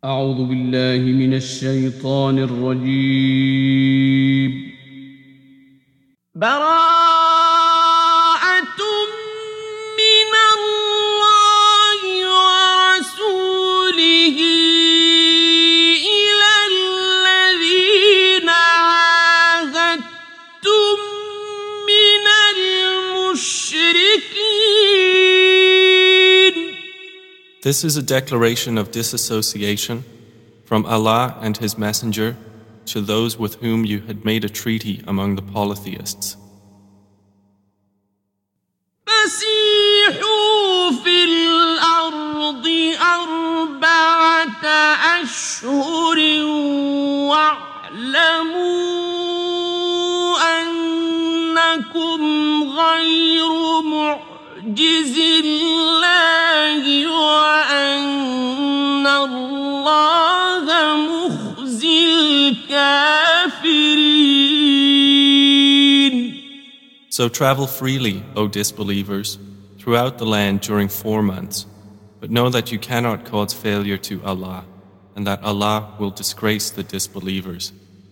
أعوذ بالله من الشيطان الرجيم. براءة من الله ورسوله إلى الذين عاهدتم من المشركين. This is a declaration of disassociation from Allah and His Messenger to those with whom you had made a treaty among the polytheists. فسيحوا في الأرض 4 أشهر واعلموا أنكم غير معجز الله وأن الله مخزي الكافرين. So travel freely, O disbelievers, throughout the land during 4 months, but know that you cannot cause failure to Allah, and that Allah will disgrace the disbelievers.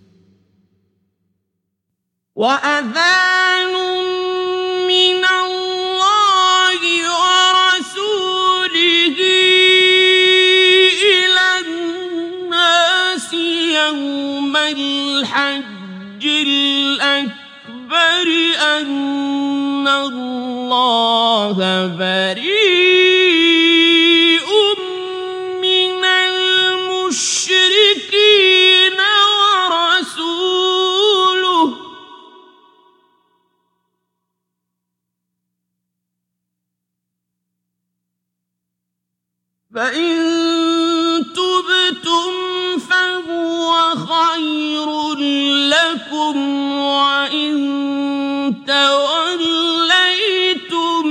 وأذان من الله ورسوله إلى الناس يوم الحج الأكبر أن الله بريء من المشركين ورسوله فإن تبتم فهو خير لكم وإن توليتم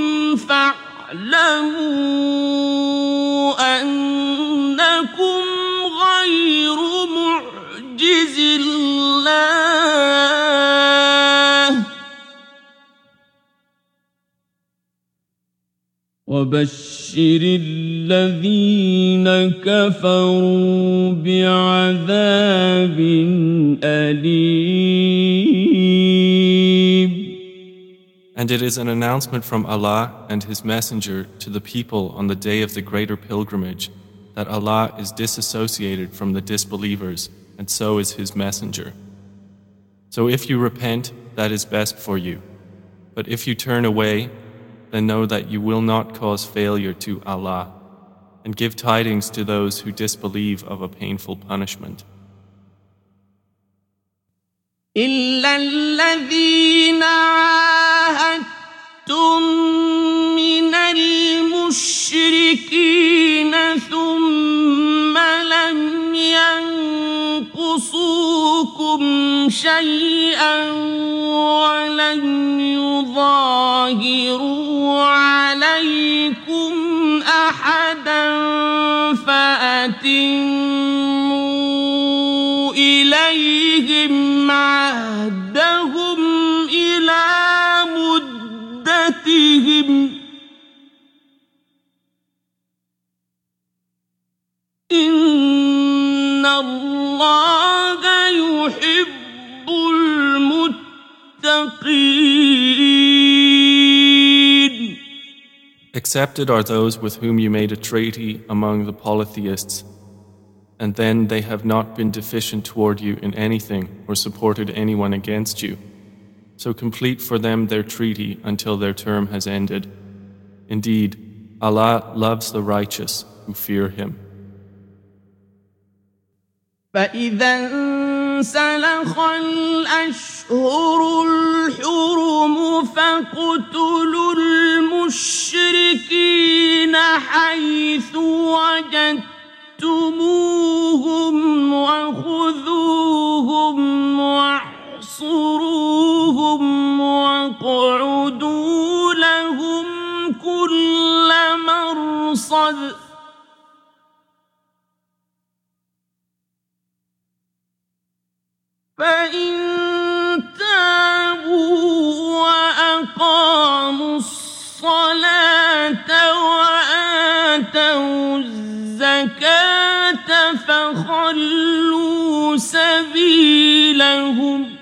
فاعلموا أنكم غير معجز الله وبشر الذين كفروا بعذاب أليم. And it is an announcement from Allah and His Messenger to the people on the day of the greater pilgrimage that Allah is disassociated from the disbelievers, and so is His Messenger. So if you repent, that is best for you. But if you turn away, then know that you will not cause failure to Allah, and give tidings to those who disbelieve of a painful punishment. إلا الذين عاهدتم من المشركين ثم لم ينقصوكم شيئا ولم يظاهروا عليكم أحدا فأتموا إليهم عهدهم إلى مدتهم إن الله يحب المتقين. Accepted are those with whom you made a treaty among the polytheists, and then they have not been deficient toward you in anything or supported anyone against you. So complete for them their treaty until their term has ended. Indeed, Allah loves the righteous who fear Him. فإذا انسلخ الأشهر الحرم فاقتلوا المشركين حيث وجدتموهم وخذوهم واحصروهم واقعدوا لهم كل مرصد فإن تابوا وأقاموا الصلاة وآتوا الزكاة فخلوا سبيلهم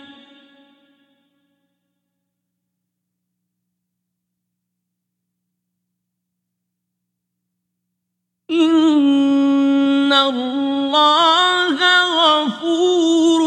إن الله غفور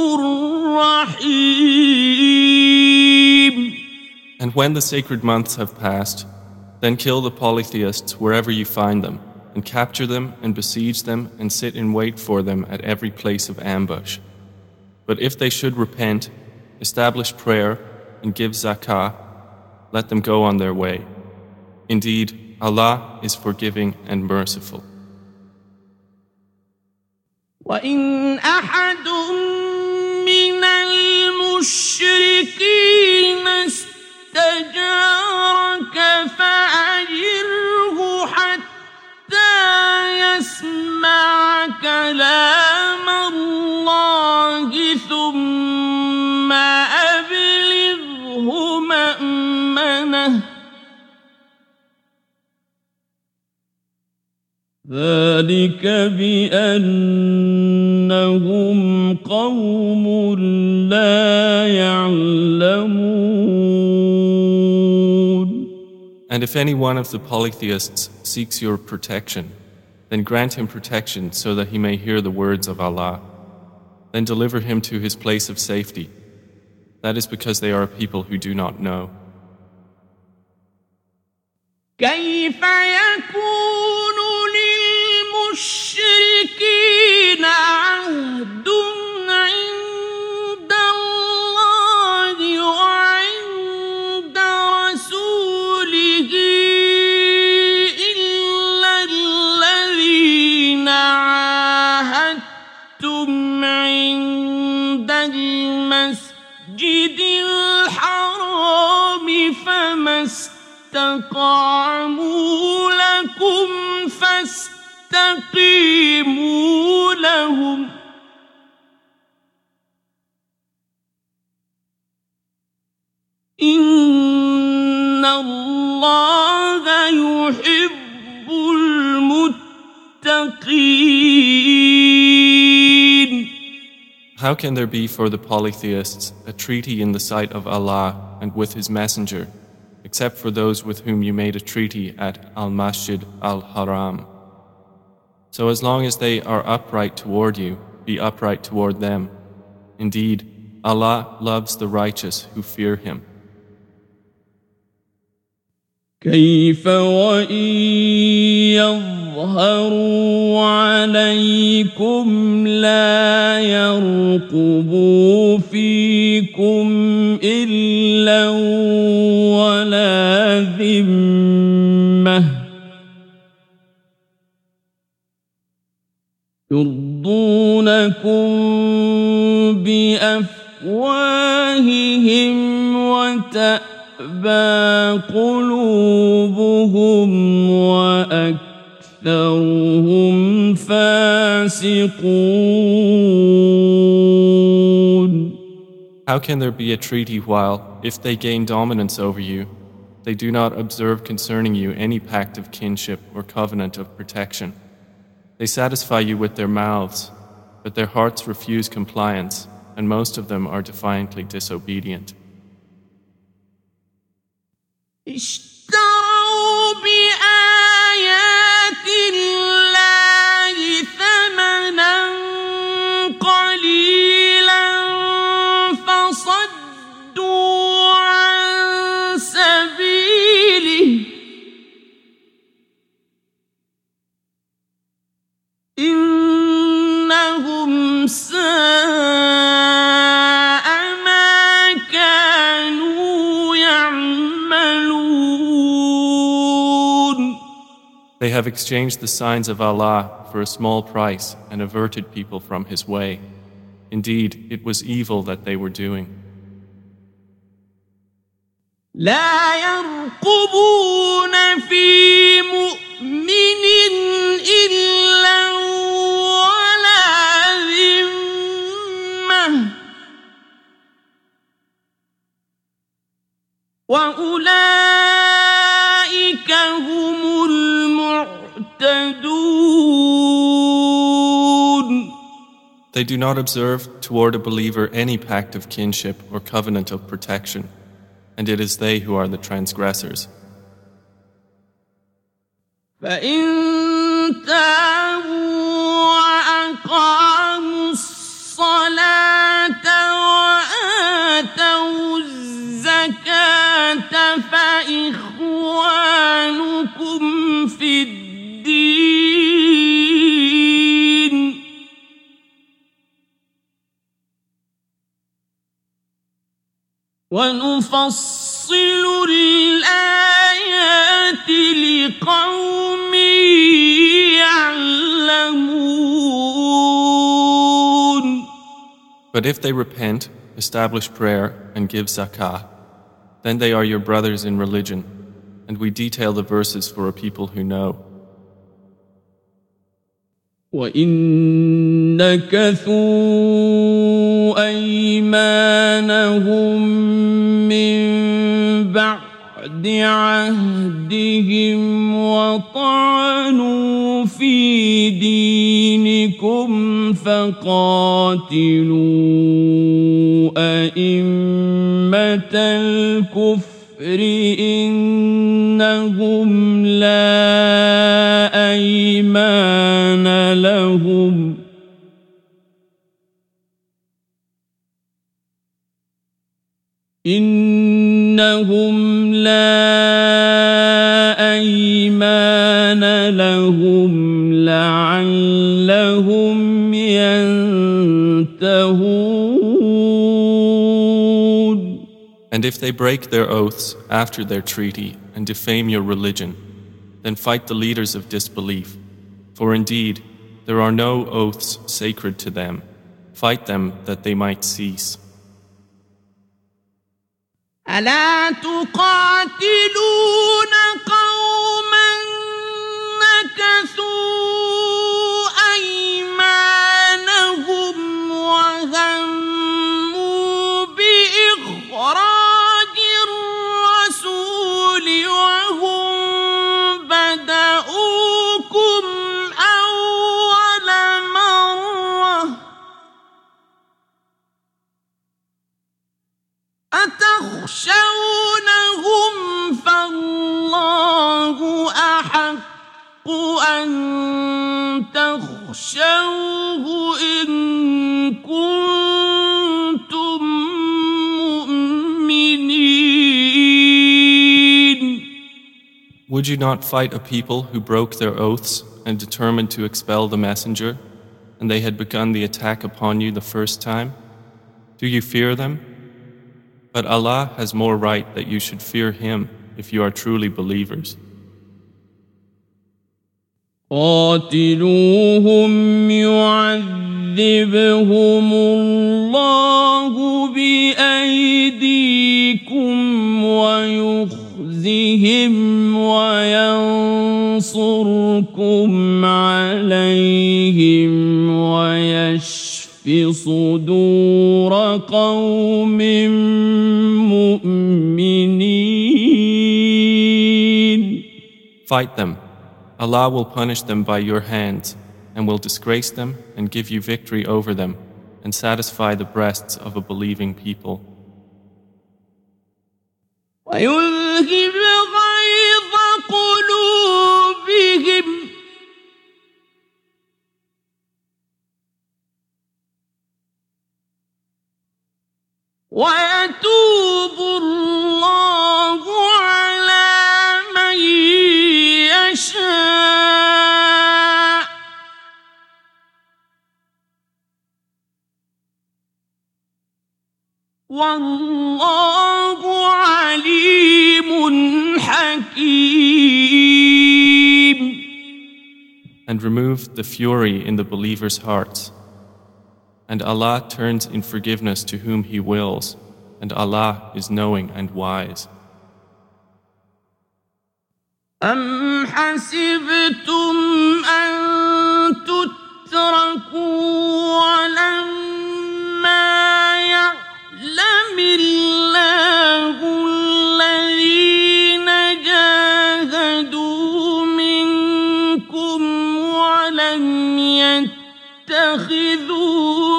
رحيم. And when the sacred months have passed, then kill the polytheists wherever you find them, and capture them and besiege them and sit in wait for them at every place of ambush. But if they should repent, establish prayer, and give zakah, let them go on their way. Indeed, Allah is forgiving and merciful. وَإِنْ أَحَدٌ مِّنَ الْمُشْرِكِينَ استجارك فأجره حتى يسمع كلام الله ثم أبلغه مأمنه ذلك بأنهم قوم لا يعلمون. And if any one of the polytheists seeks your protection, then grant him protection so that he may hear the words of Allah. Then deliver him to his place of safety. That is because they are a people who do not know. كيف يكون للمشركين عهد عند الله وعند رسوله إلا الذين عاهدتم عند المسجد الحرام فما استقاموا لكم فاستقيموا لهم إن الله يحب المتقين. How can there be for the polytheists a treaty in the sight of Allah and with His Messenger, except for those with whom you made a treaty at Al-Masjid Al-Haram? So as long as they are upright toward you, be upright toward them. Indeed, Allah loves the righteous who fear Him. كيف وإن يظهروا عليكم لا يرقبوا فيكم إلا ولا ذمة يرضونكم بأفواههم وتأبى قلوبهم وأكثرهم فاسقون. How can there be a treaty while, if they gain dominance over you, they do not observe concerning you any pact of kinship or covenant of protection? They satisfy you with their mouths, but their hearts refuse compliance, and most of them are defiantly disobedient. اشتروا بآيات الله ثمنا قليلا فصدوا عن سبيله إنهم ساء ما كانوا يعملون. They have exchanged the signs of Allah for a small price and averted people from His way. Indeed, it was evil that they were doing. لا يرقبون في مؤمن إلا ولا ذمة وأولئك هم المعتدون. They do not observe toward a believer any pact of kinship or covenant of protection, and it is they who are the transgressors. فإن تابوا وأقاموا الصلاة وآتوا الزكاة فإخوانكم في الدين ونفصل الآيات لقوم يعلمون. But if they repent, establish prayer, and give zakah, then they are your brothers in religion, and we detail the verses for a people who know. وَإِن نَكَثُوا أَيْمَانَهُم مِّن بَعْدِ عَهْدِهِمْ وَطَعَنُوا فِي دِينِكُمْ فَقَاتِلُوا أَئِمَّةَ الْكُفْرِ إِنَّهُمْ لَا أَيْمَانَ لهم لعلهم ينتهون. And if they break their oaths after their treaty and defame your religion, then fight the leaders of disbelief. For indeed, there are no oaths sacred to them. Fight them that they might cease. ألا تقاتلون قوما نكثوا أيمانهم وهموا بإخراج الرسول وهم بدؤوكم أول مرة أتخشونهم فالله أحق أن تخشوه إن كنتم مؤمنين. Would you not fight a people who broke their oaths and determined to expel the messenger, and they had begun the attack upon you the first time? Do you fear them? But Allah has more right that you should fear Him if you are truly believers. قاتلوهم يعذبهم الله بأيديكم ويخزهم وينصركم عليهم ويشف صدور قوم مؤمنين. Fight them. Allah will punish them by your hands and will disgrace them and give you victory over them and satisfy the breasts of a believing people. ويذهب غيظ قلوبهم ويتوب الله على من يشاء والله عليم حكيم. And remove the fury in the believers' hearts. And Allah turns in forgiveness to whom He wills, and Allah is knowing and wise. أم حسبتم أن تتركوا ولما يعلم الله الذين جاهدوا منكم ولم يتخذوا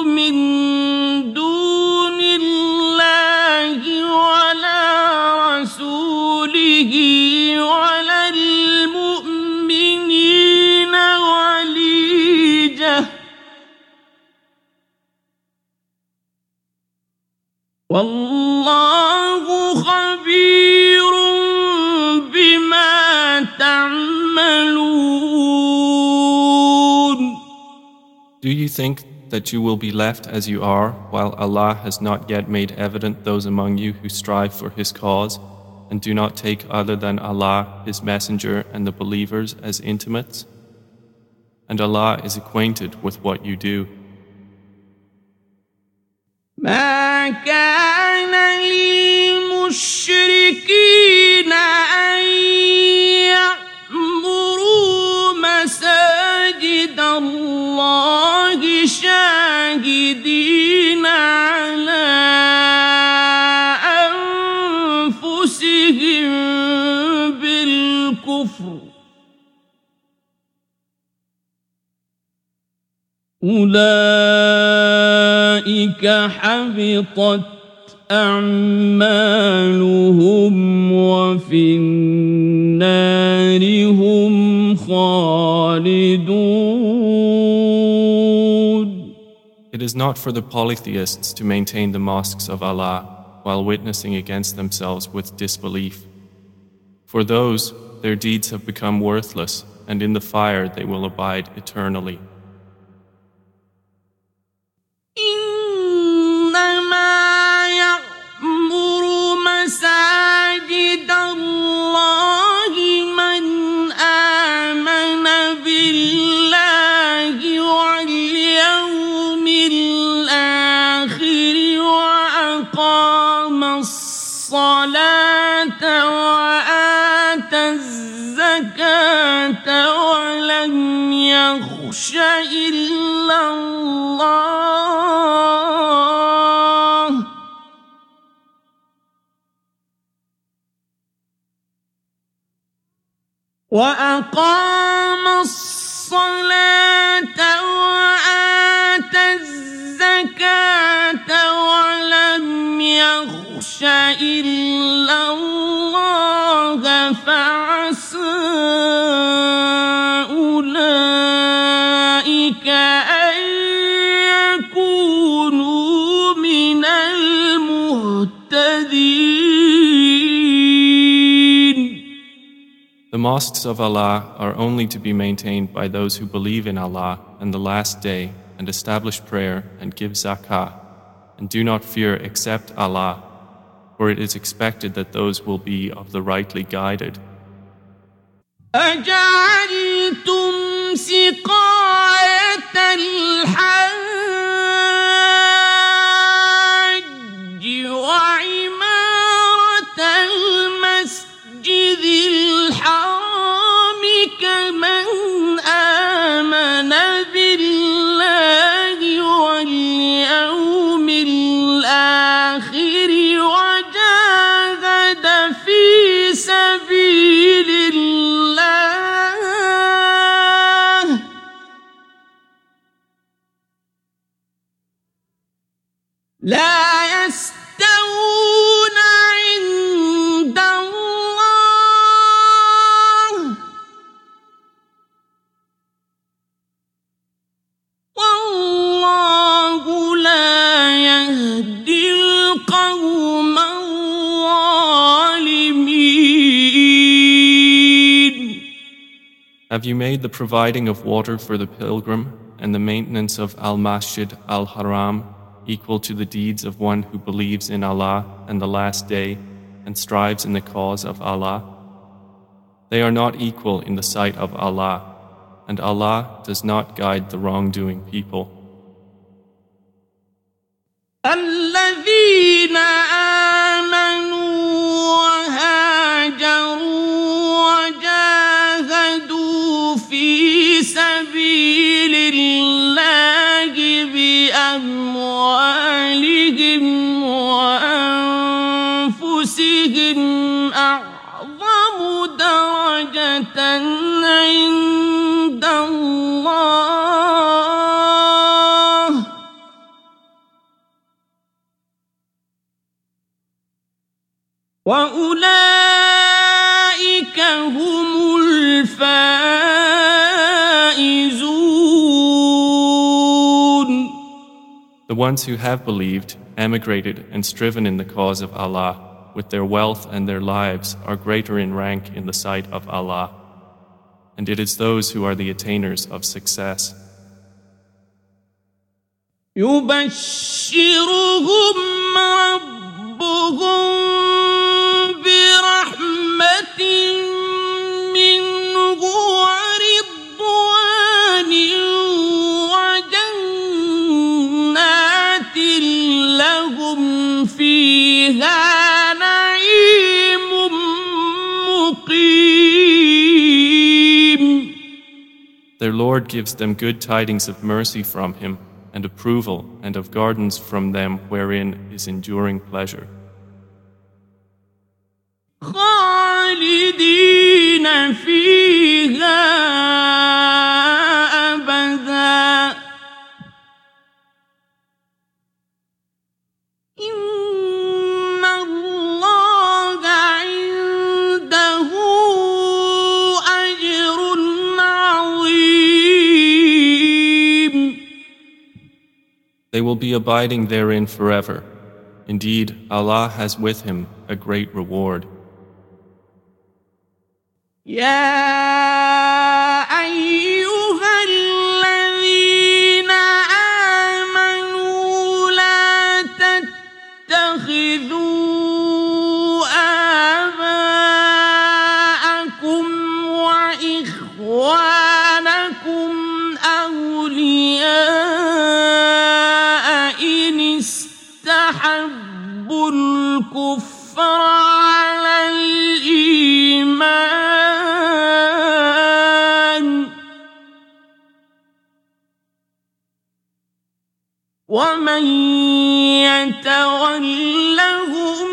والله خبير بما تعملون. Do you think that you will be left as you are, while Allah has not yet made evident those among you who strive for His cause, and do not take other than Allah, His Messenger, and the believers as intimates? And Allah is acquainted with what you do. ما كان للمشركين أن يعمروا مساجد الله شاهدين على أنفسهم بالكفر أولئك حبطت أعمالهم وفي النار هم خالدون. It is not for the polytheists to maintain the mosques of Allah while witnessing against themselves with disbelief. For those, their deeds have become worthless, and in the fire they will abide eternally. مساجد الله من آمن بالله واليوم الآخر وأقام الصلاة وآتى الزكاة ولم يخش إلا الله وأقام الصلاة وآتى الزكاة ولم يخش إلا الله فعسى أولئك أن يكونوا من المهتدين. The mosques of Allah are only to be maintained by those who believe in Allah and the Last Day and establish prayer and give zakah and do not fear except Allah, for it is expected that those will be of the rightly guided. أجعلتم سقاية الحاج وعمارة المسجد الحرام كمن آمن بالله واليوم الآخر وجاهد في سبيل الله لا يستوون عند الله والله لا يهدي القوم الظالمين. Have you made the providing of water for the pilgrim and the maintenance of Al-Masjid Al-Haram equal to the deeds of one who believes in Allah and the Last Day and strives in the cause of Allah? They are not equal in the sight of Allah, and Allah does not guide the wrongdoing people. الذين آمنوا وهاجروا وجاهدوا في سبيل الله بأموالهم وأنفسهم أعظم درجة عند الله وأولئك هم الفائزون. The ones who have believed, emigrated and striven in the cause of Allah, with their wealth and their lives are greater in rank in the sight of Allah. And it is those who are the attainers of success. يبشرهم ربهم برحمة منه ورضوان وجنات لهم فيها نعيم مقيم. Their Lord gives them good tidings of mercy from Him and approval, and of gardens from them wherein is enduring pleasure. خالدين فيها أبدا إن الله عنده أجر عظيم. They will be abiding therein forever. Indeed, Allah has with Him a great reward. يا أيها الذين آمنوا لا تتخذوا آباءكم وإخوانكم أولياء إن استحبوا الكفر على الإيمان ومن يتولهم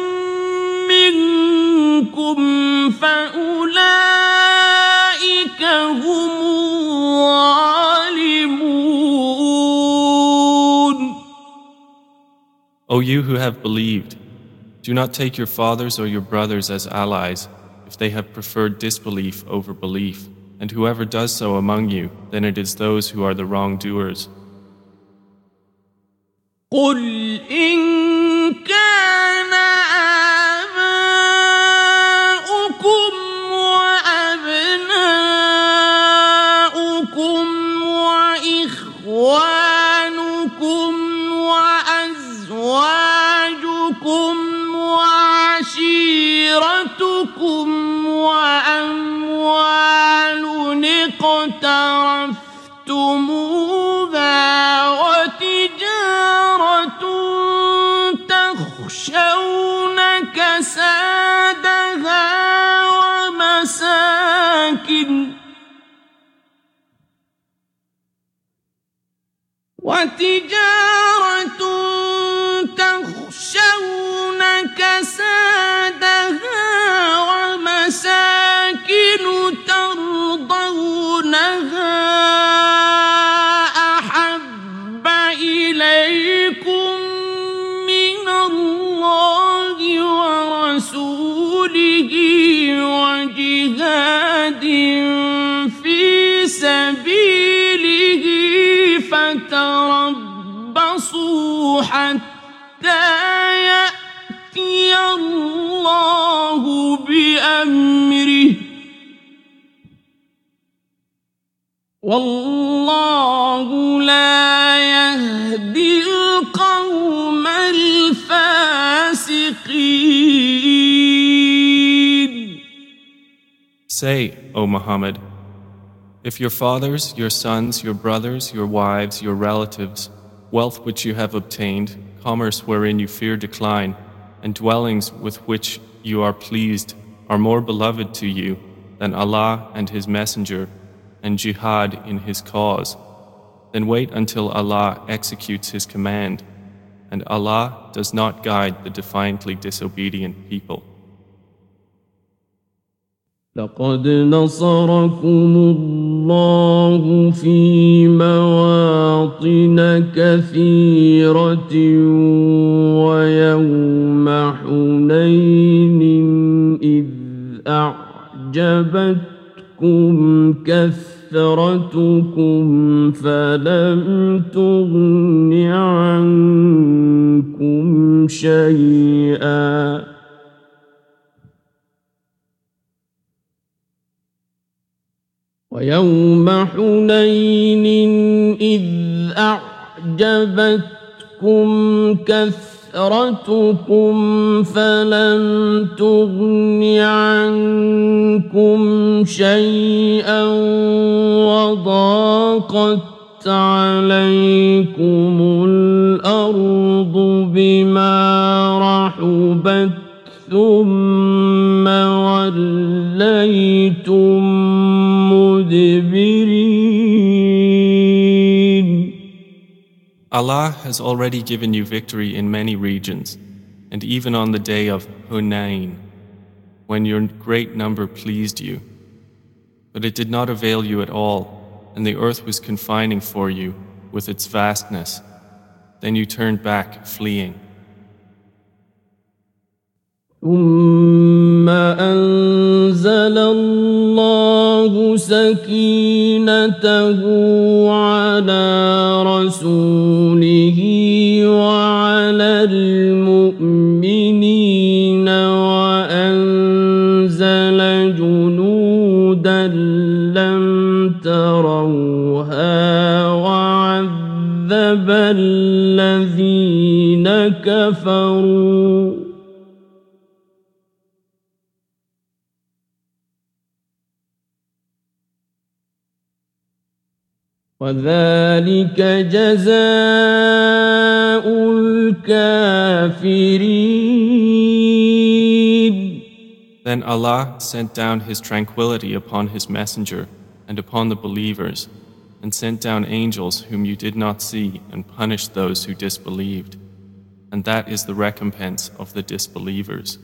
منكم فأولئك هم الظالمون. O you who have believed, do not take your fathers or your brothers as allies if they have preferred disbelief over belief, and whoever does so among you, then it is those who are the wrongdoers. قل إن كان آباؤكم وأبناؤكم وإخوانكم وأزواجكم وعشيرتكم وأموال اقترفتموها وتجارة تخشون كسادها وتجارة تخشون كسادها ومساكن ترضونها أحب إليكم من الله ورسوله وجهاد في سبيله فتربصوا حتى يأتي الله بأمره والله لا يهدي القوم الفاسقين. Say, O Muhammad, if your fathers, your sons, your brothers, your wives, your relatives, wealth which you have obtained, commerce wherein you fear decline, and dwellings with which you are pleased are more beloved to you than Allah and His Messenger and jihad in His cause, then wait until Allah executes His command, and Allah does not guide the defiantly disobedient people. لقد نصركم الله في مواطن كثيرة ويوم حنين إذ أعجبتكم كثرتكم فلم تغن عنكم شيئا ويوم حنين إذ أعجبتكم كثرتكم فلم تغن عنكم شيئا وضاقت عليكم الأرض بما رحبت ثم وليتم مدبرين. Allah has already given you victory in many regions, and even on the day of Hunayn, when your great number pleased you. But it did not avail you at all, and the earth was confining for you with its vastness. Then you turned back, fleeing. ثم أنزل الله سكينته على رسوله وعلى المؤمنين وأنزل جنودا لم تروها وعذب الذين كفروا وذلك جزاء الكافرين. Then Allah sent down His tranquility upon His messenger and upon the believers, and sent down angels whom you did not see and punished those who disbelieved. And that is the recompense of the disbelievers.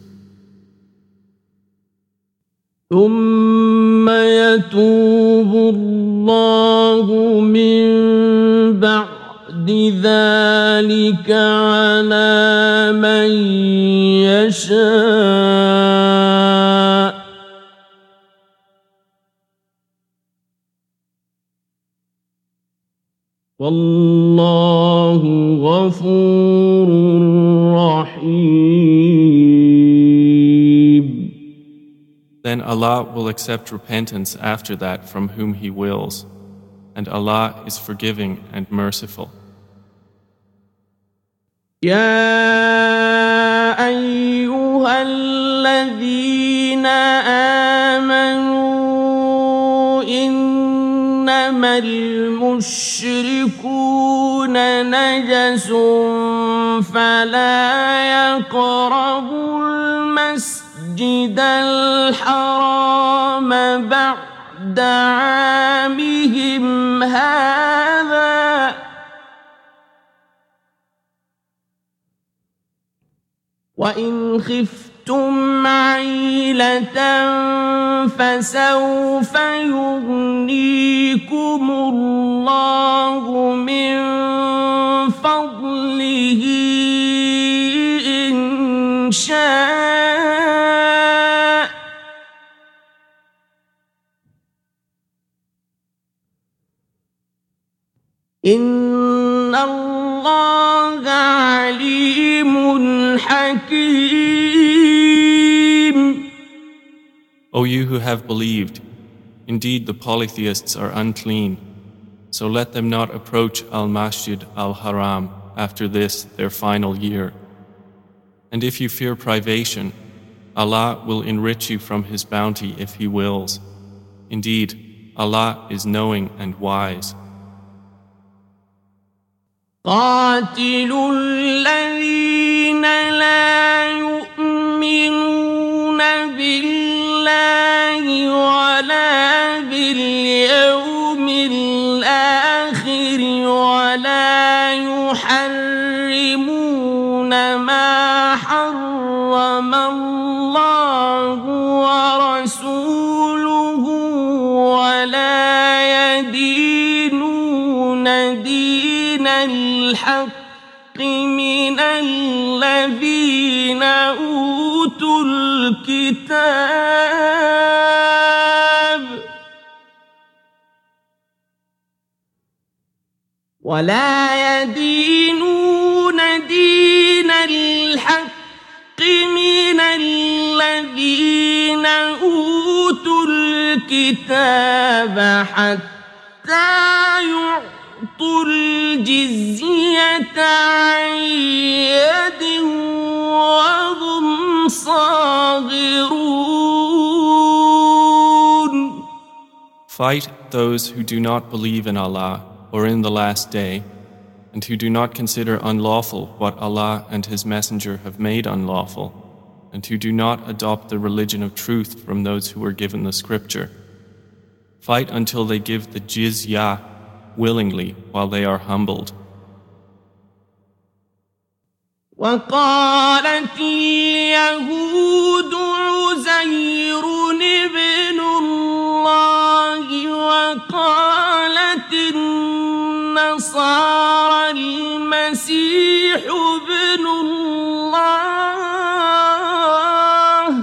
ثم يتوب الله من بعد ذلك على من يشاء والله غفور رحيم. Then Allah will accept repentance after that from whom He wills, and Allah is forgiving and merciful. يا أيها الذين آمنوا إنما المشركون نجس فلا يقربوا المسجد الحرام بعد عامهم هذا وإن خفتم عيلة فسوف يغنيكم الله من فضله إن شاء إن الله عليم حكيم. O you who have believed, indeed the polytheists are unclean, so let them not approach Al-Masjid Al-Haram after this their final year. And if you fear privation, Allah will enrich you from His bounty if He wills. Indeed, Allah is knowing and wise. قاتلوا الذين لا يؤمنون بالله ولا باليوم الآخر ولا يحرمون ما حرم الله ورسوله ولا يدينون دين الحق من الذين أوتوا الكتاب ولا يدينون دين الحق من الذين أوتوا الكتاب حتى يعطوا الجزية عن يد وهم صاغرون. Fight those who do not believe in Allah or in the last day, and who do not consider unlawful what Allah and His Messenger have made unlawful, and who do not adopt the religion of truth from those who were given the scripture. Fight until they give the jizyah willingly while they are humbled. وقالت اليهود عزير ابن الله وقالت النصارى المسيح ابن الله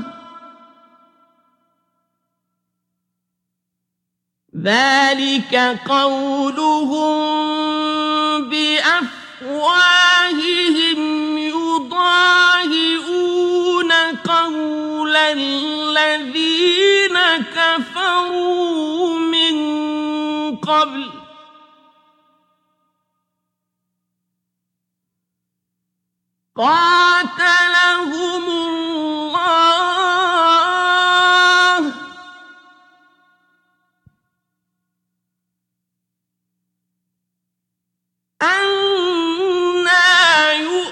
ذلك قولهم بأفواههم يضاهئون قول الذين كفروا من قبل قاتلهم الله أنى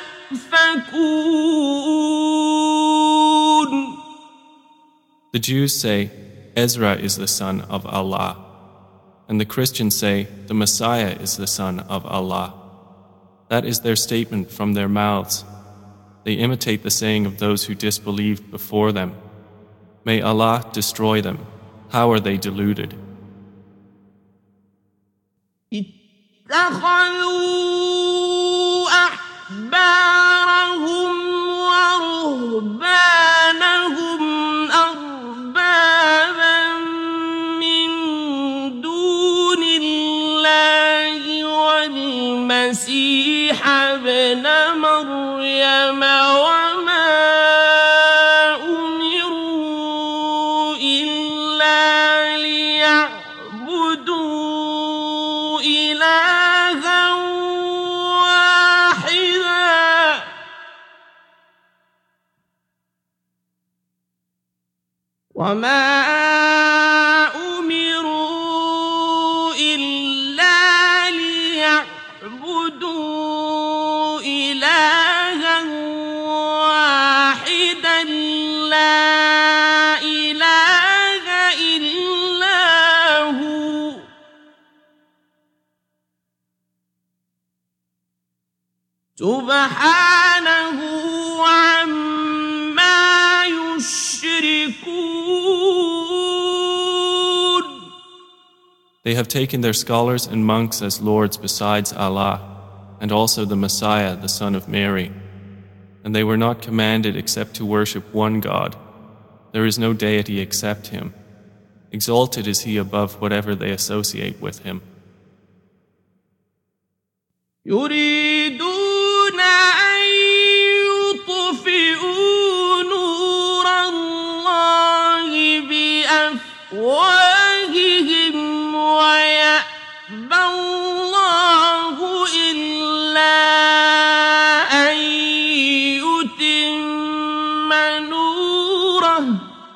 يؤفكون. The Jews say, Ezra is the son of Allah, and the Christians say, the Messiah is the son of Allah. That is their statement from their mouths. They imitate the saying of those who disbelieved before them. May Allah destroy them. How are they deluded? اتخذوا أحبارهم ورهبانهم أربابا من دون الله والمسيح ابن مريم وما أمروا إلا ليعبدوا إلها واحدا وما أمروا إلا ليعبدوا إلها واحدا لا إله إلا هو سبحانه عما يشركون. They have taken their scholars and monks as lords besides Allah, and also the Messiah, the son of Mary. And they were not commanded except to worship one God. There is no deity except Him. Exalted is He above whatever they associate with Him. يريدون أن يطفئوا نور الله بأفواههم ويأبى الله إلا أن يتم نوره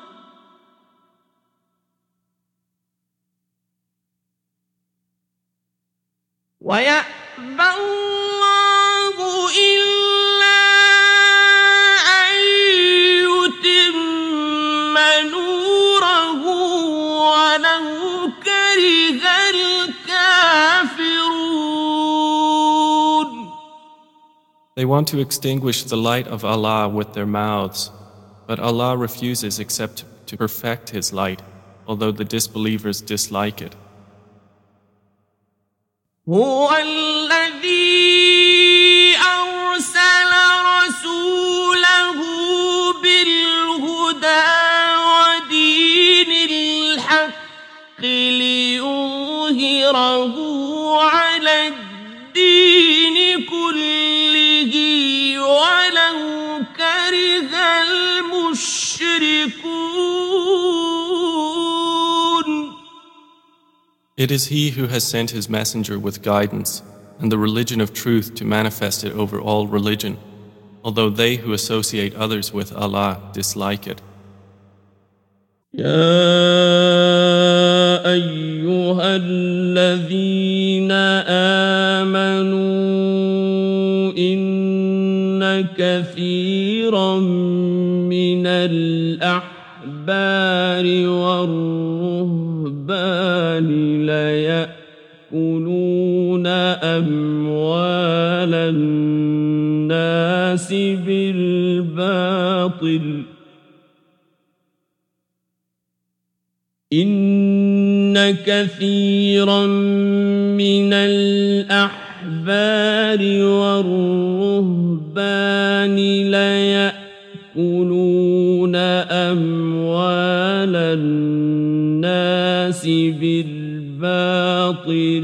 ويأبى الله إلا أن يتم نوره ولو كره الكافرون. They want to extinguish the light of Allah with their mouths, but Allah refuses except to perfect His light, although the disbelievers dislike it. هو الذي أرسل رسوله بالهدى ودين الحق ليظهره على الدين كله ولو It is He who has sent His messenger with guidance and the religion of truth to manifest it over all religion, although they who associate others with Allah dislike it. يا أيها الذين آمنوا إن كثيرا من الأحبار والرهبان ليأكلون أموال الناس بالباطل إن كثيرا من الأحبار والرهبان ليأكلون أموال الناس بالباطل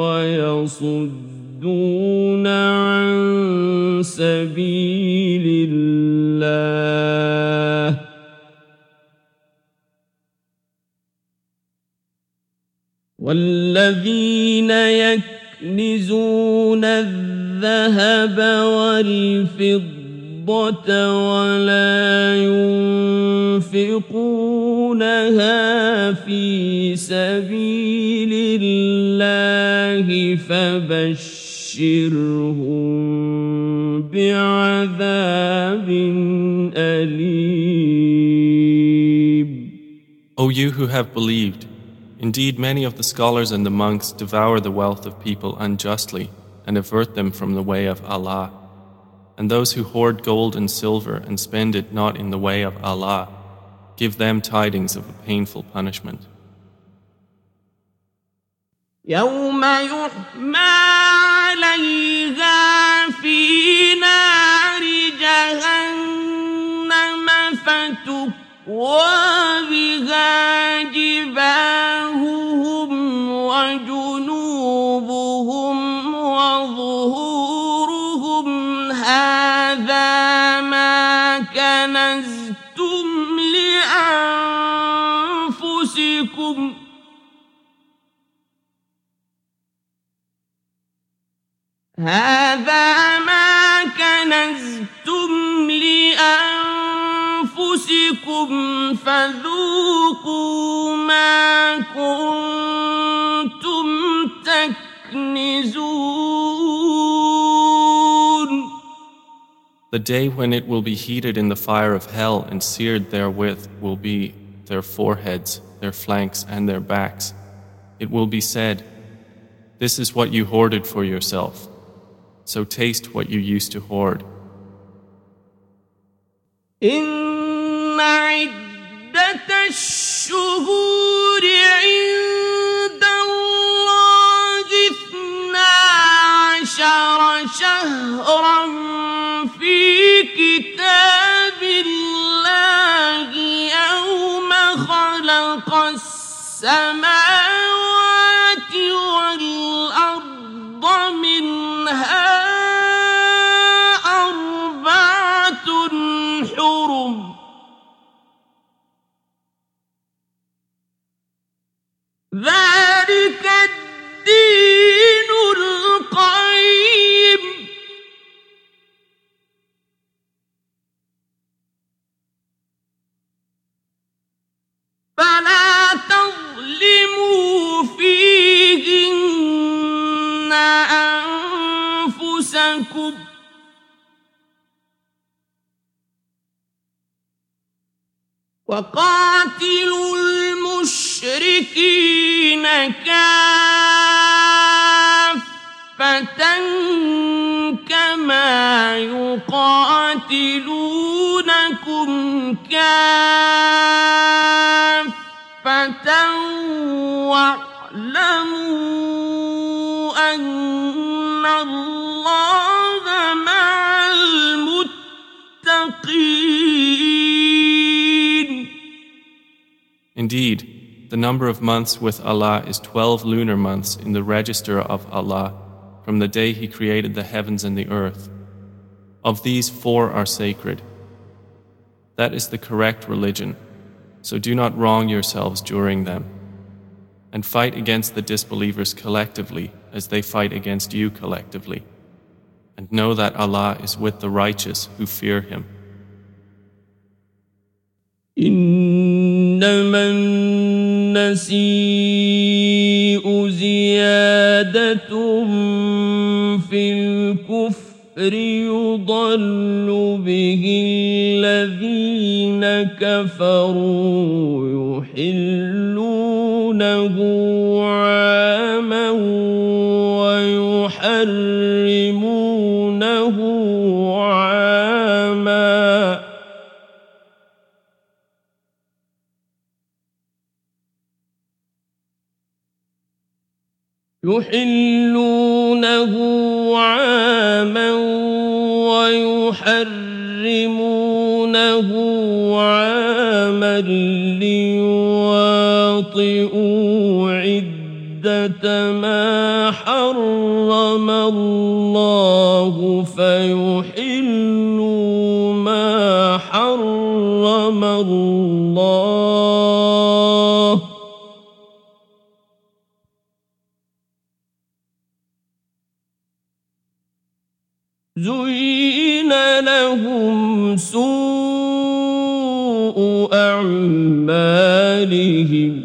ويصدون عن سبيل الله والذين يكنزون الذهب والفضة ولا ينفقونها في سبيل الله فبشرهم بعذاب أليم. O you who have believed, indeed, many of the scholars and the monks devour the wealth of people unjustly and avert them from the way of Allah. And those who hoard gold and silver and spend it not in the way of Allah, give them tidings of a painful punishment. يوم يحمى عليها في نار جهنم فتكوى بها جباههم وجنوبهم وظهورهم هذا ما كنزتم لأنفسكم هذا ما كنزتم لأنفسكم فذوقوا ما كنتم تكنزون. The day when it will be heated in the fire of hell and seared therewith will be their foreheads, their flanks, and their backs. It will be said, "This is what you hoarded for yourself. So taste what you used to hoard." إن عدة الشهور عند الله 12 شهرا في كتاب الله يوم خلق السماوات والأرض منها ذلك الدين القيم فلا تظلموا فيهن أنفسكم وقاتلوا المشركين كافة كما يقاتلونكم كافة واعلموا أن الله مع المتقين. Indeed, the number of months with Allah is 12 lunar months in the register of Allah from the day He created the heavens and the earth. Of these 4 are sacred. That is the correct religion, so do not wrong yourselves during them. and fight against the disbelievers collectively as they fight against you collectively. And know that Allah is with the righteous who fear Him. إنما النسيء زيادة في الكفر يضل به الذين كفروا يحلونه عاما ويحرمونه عاما عاما ليواطئوا عدة ما حرم الله فيحلوا ما حرم الله زين لهم سوء أعمالهم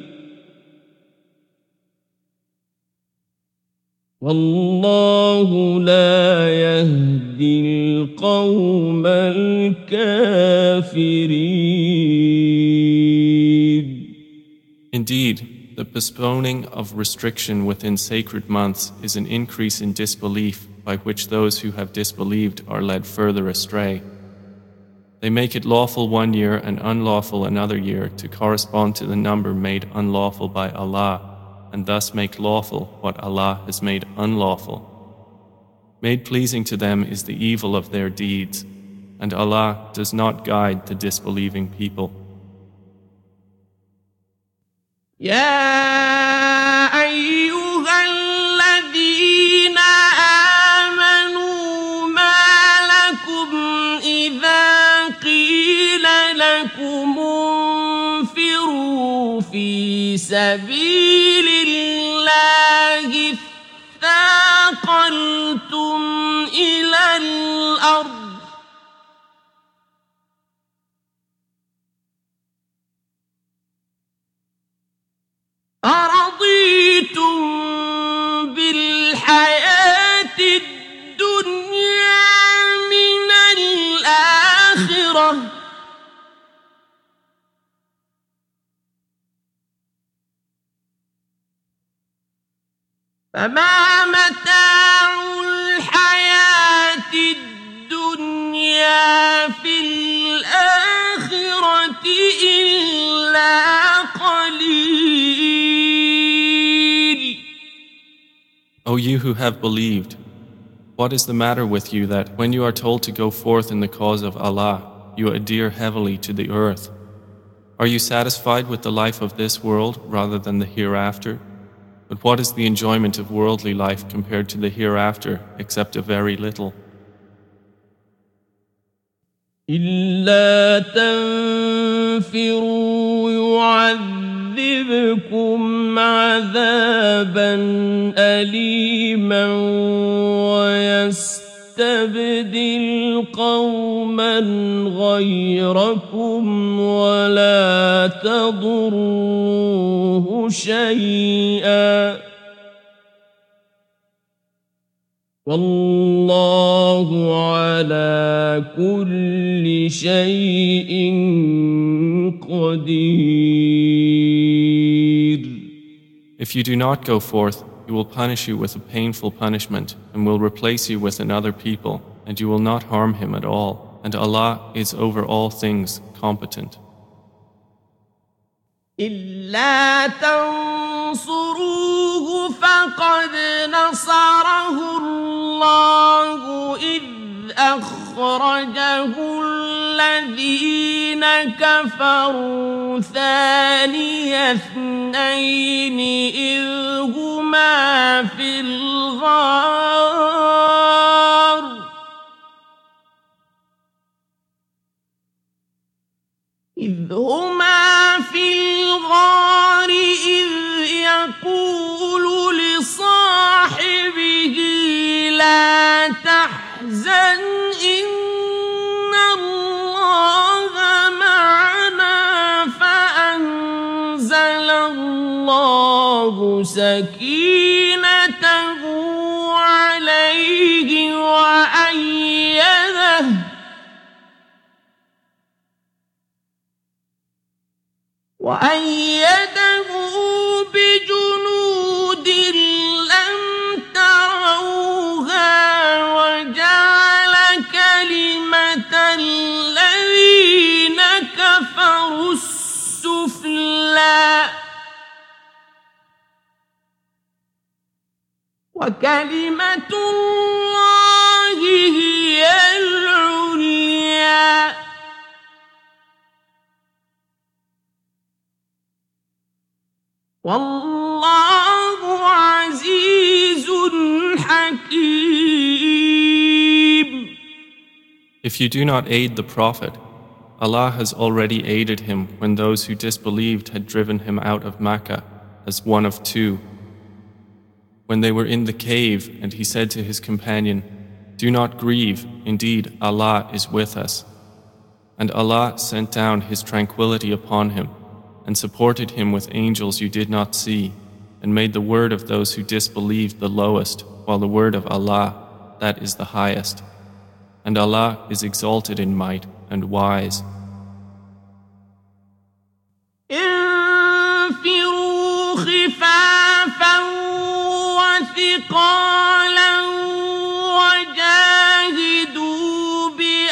والله لا يهدي القوم الكافرين. Indeed, the postponing of restriction within sacred months is an increase in disbelief by which those who have disbelieved are led further astray. They make it lawful one year and unlawful another year to correspond to the number made unlawful by Allah, and thus make lawful what Allah has made unlawful. Made pleasing to them is the evil of their deeds, and Allah does not guide the disbelieving people. يا أيها الذين آمنوا ما لكم إذا قيل لكم انفروا في سبيل الله اثاقلتم إلى الأرض أرضيتم بالحياة الدنيا من الآخرة فما متاع الحياة الدنيا في الآخرة إلا قليل. O you who have believed, what is the matter with you that when you are told to go forth in the cause of Allah, you adhere heavily to the earth? Are you satisfied with the life of this world rather than the hereafter? But what is the enjoyment of worldly life compared to the hereafter except a very little? إلا تنفروا يعذبكم عذابا أليما ويستبدل قوما غيركم ولا تضروه شيئا والله على كل شيء قدير. If you do not go forth, He will punish you with a painful punishment and will replace you with another people, and you will not harm him at all, and Allah is over all things competent. إلا تنصروه فقد نصره الله إذ أخرجه الذين كفروا ثاني اثنين إذ هما في الغار إذ تحزن إن الله معنا فأنزل الله سكينته عليه وأيده بجنود لم تروها وجعل كلمة الذين كفروا السفلى وكلمة الله هي العليا والله عزيز حكيم. If you do not aid the Prophet, Allah has already aided him when those who disbelieved had driven him out of Makkah as one of two. When they were in the cave and he said to his companion, "Do not grieve, indeed Allah is with us." And Allah sent down His tranquility upon him and supported him with angels you did not see, and made the word of those who disbelieved the lowest, while the word of Allah, that is the highest. And Allah is exalted in might and wise. انفروا خفافا وثقالا وجاهدوا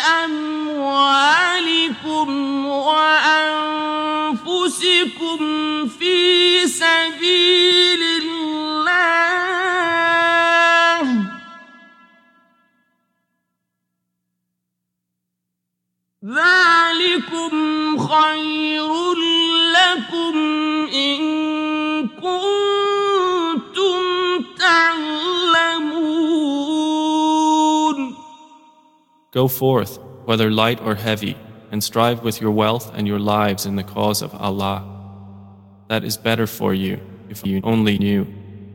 بأموالكم وأنفسكم في سبيل الله ذلكم خير لكم إن كنتم تعلمون. Go forth, whether light or heavy, and strive with your wealth and your lives in the cause of Allah. That is better for you, if you only knew.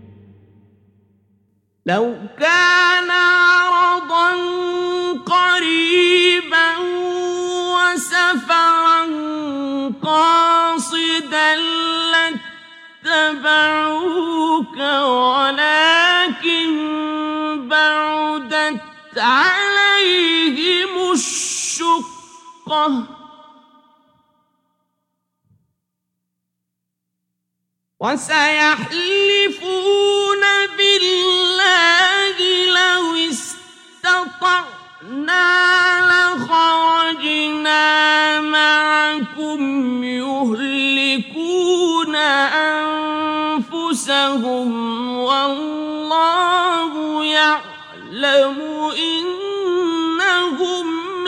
لو كان عرضا قريبا وسفرا قاصدا لاتبعوك ولكن بعدت عليهم الشقة وسيحلفون بالله لو استطعنا لخرجنا معكم يهلكون أنفسهم والله يعلم إنهم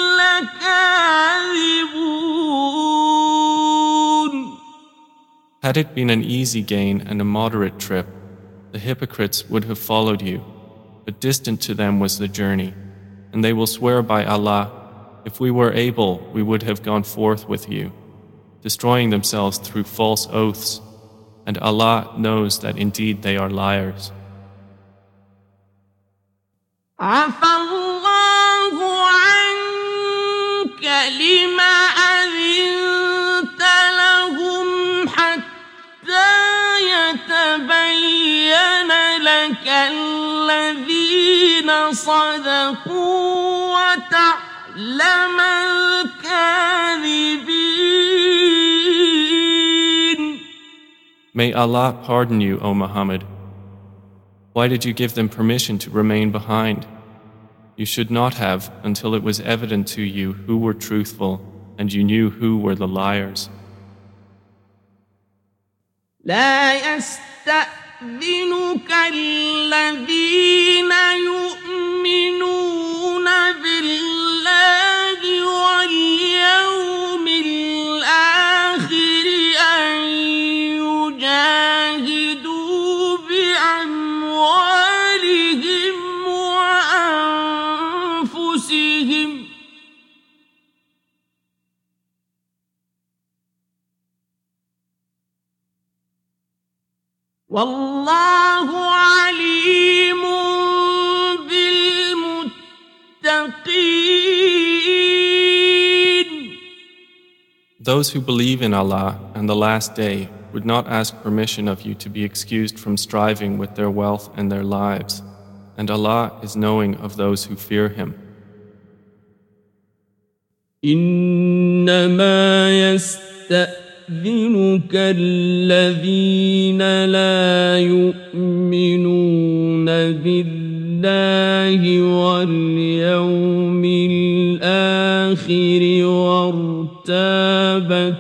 لكاذبون. Had it been an easy gain and a moderate trip, the hypocrites would have followed you, but distant to them was the journey, and they will swear by Allah, if we were able, we would have gone forth with you, destroying themselves through false oaths, and Allah knows that indeed they are liars. عفى الله عنك لما أذنت لهم حتى يتبين لك الذين صدقوا وتعلم الكاذبين. May Allah pardon you, O Muhammad. Why did you give them permission to remain behind? You should not have until it was evident to you who were truthful and you knew who were the liars. لا يستأذنك الذين يؤمنون بالله واليوم الآخر أن يجاهدوا بأموالهم وأنفسهم والله عليم بالمتقين. Those who believe in Allah and the Last Day would not ask permission of you to be excused from striving with their wealth and their lives, and Allah is knowing of those who fear Him. إنما يستأذنك الذين لا يؤمنون بالله واليوم الآخر وارتابت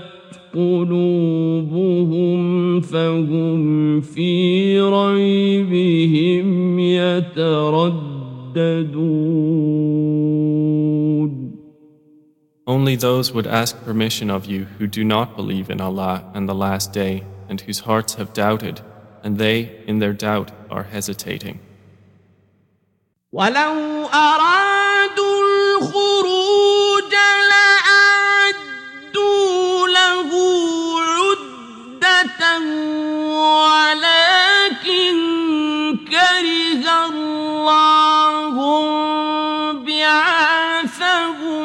قلوبهم فهم في ريبهم يترددون. Only those would ask permission of you who do not believe in Allah and the Last Day and whose hearts have doubted, and they, in their doubt, are hesitating. ولو أرادوا الخروج لأعدوا له عدة ولكن كره الله بعاثهم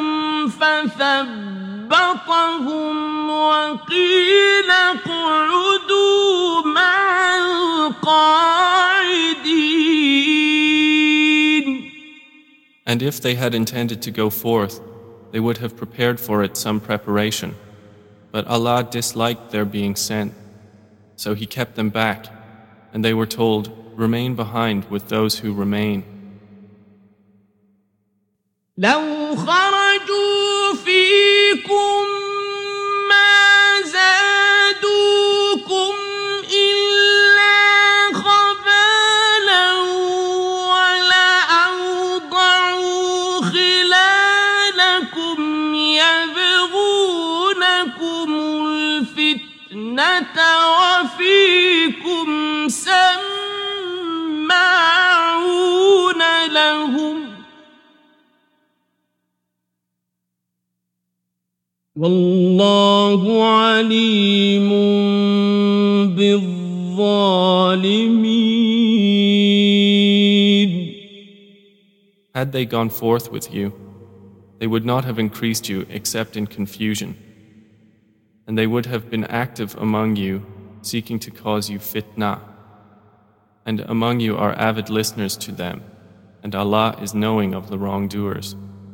فثبطهم وقيل اقعدوا مع القاعدين. And if they had intended to go forth, they would have prepared for it some preparation. But Allah disliked their being sent, so He kept them back, and they were told, "Remain behind with those who remain." لو خرجوا فيكم ما زادوكم إلا خبالا ولأوضعوا خلالكم يبغونكم الفتنة وفيكم سماعون لهم والله عليم بالظالمين. Had they gone forth with you, they would not have increased you except in confusion, and they would have been active among you, seeking to cause you fitna. And among you are avid listeners to them, and Allah is knowing of the wrongdoers.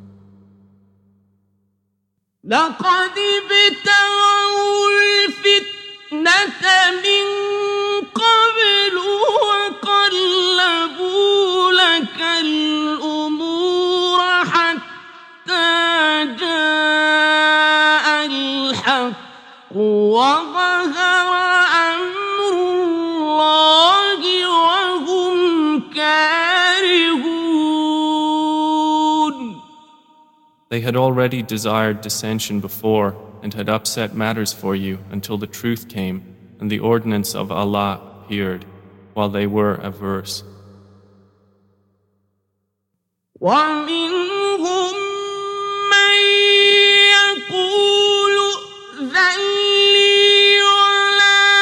لقد ابتغوا الفتنة من قبل وقلبوا لك الأمور حتى جاء الحق وظهر أمر الله وهم كارهون. They had already desired dissension before and had upset matters for you until the truth came and the ordinance of Allah appeared, while they were averse. ومنهم من يقول ائذن لي ولا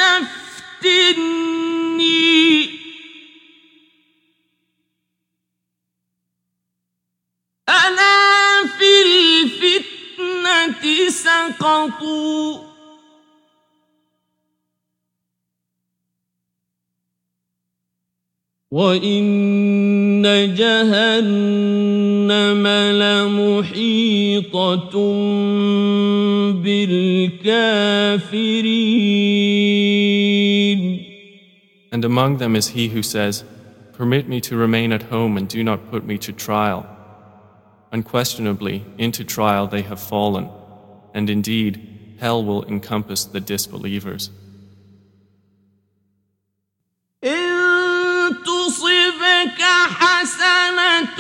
تفتني ألا في الفتنة سقطوا وإن جهنم لمحيطة بالكافرين. And among them is he who says, "Permit me to remain at home and do not put me to trial." Unquestionably, into trial they have fallen, and indeed, hell will encompass the disbelievers. إن تصبك حسنة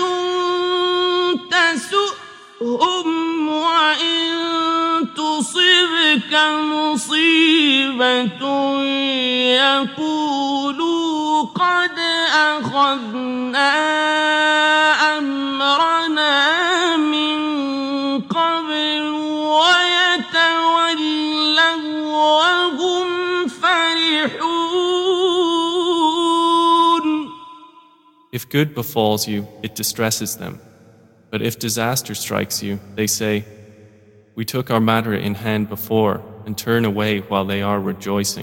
تسؤهم وإن تصبك مصيبة يقولوا قد أخذنا أمرنا من قبل ويتولوا وهم فرحون. If good befalls you, it distresses them. But if disaster strikes you, they say, "We took our matter in hand before," and turn away while they are rejoicing.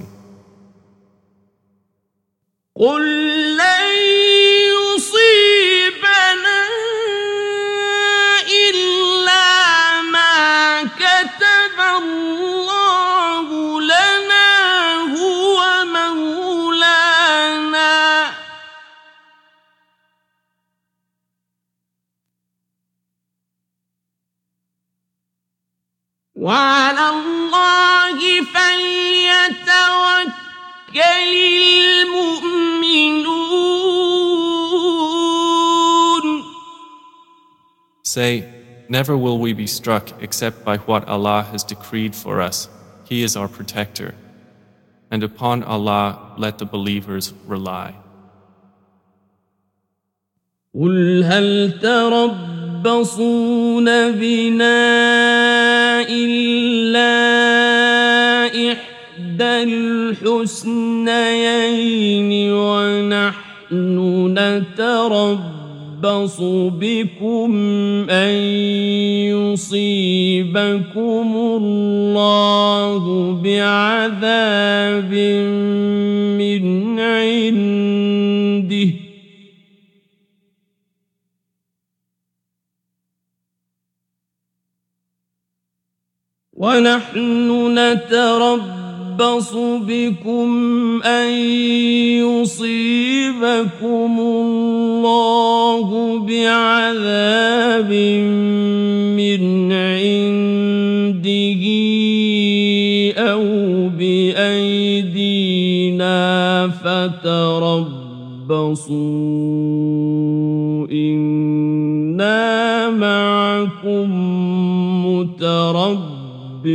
قل لن يصيبنا إلا ما كتب الله لنا هو مولانا وعلى الله فليتوكل المؤمنون. Say, never will we be struck except by what Allah has decreed for us. He is our protector. And upon Allah let the believers rely. قل هل تربصون بنا إلا إحدى الحسنيين ونحن نتربص بكم أن يصيبكم الله بعذاب من عنده ونحن نتربص بكم أن يصيبكم الله بعذاب من عنده أو بأيدينا فتربصوا إنا معكم متربصون.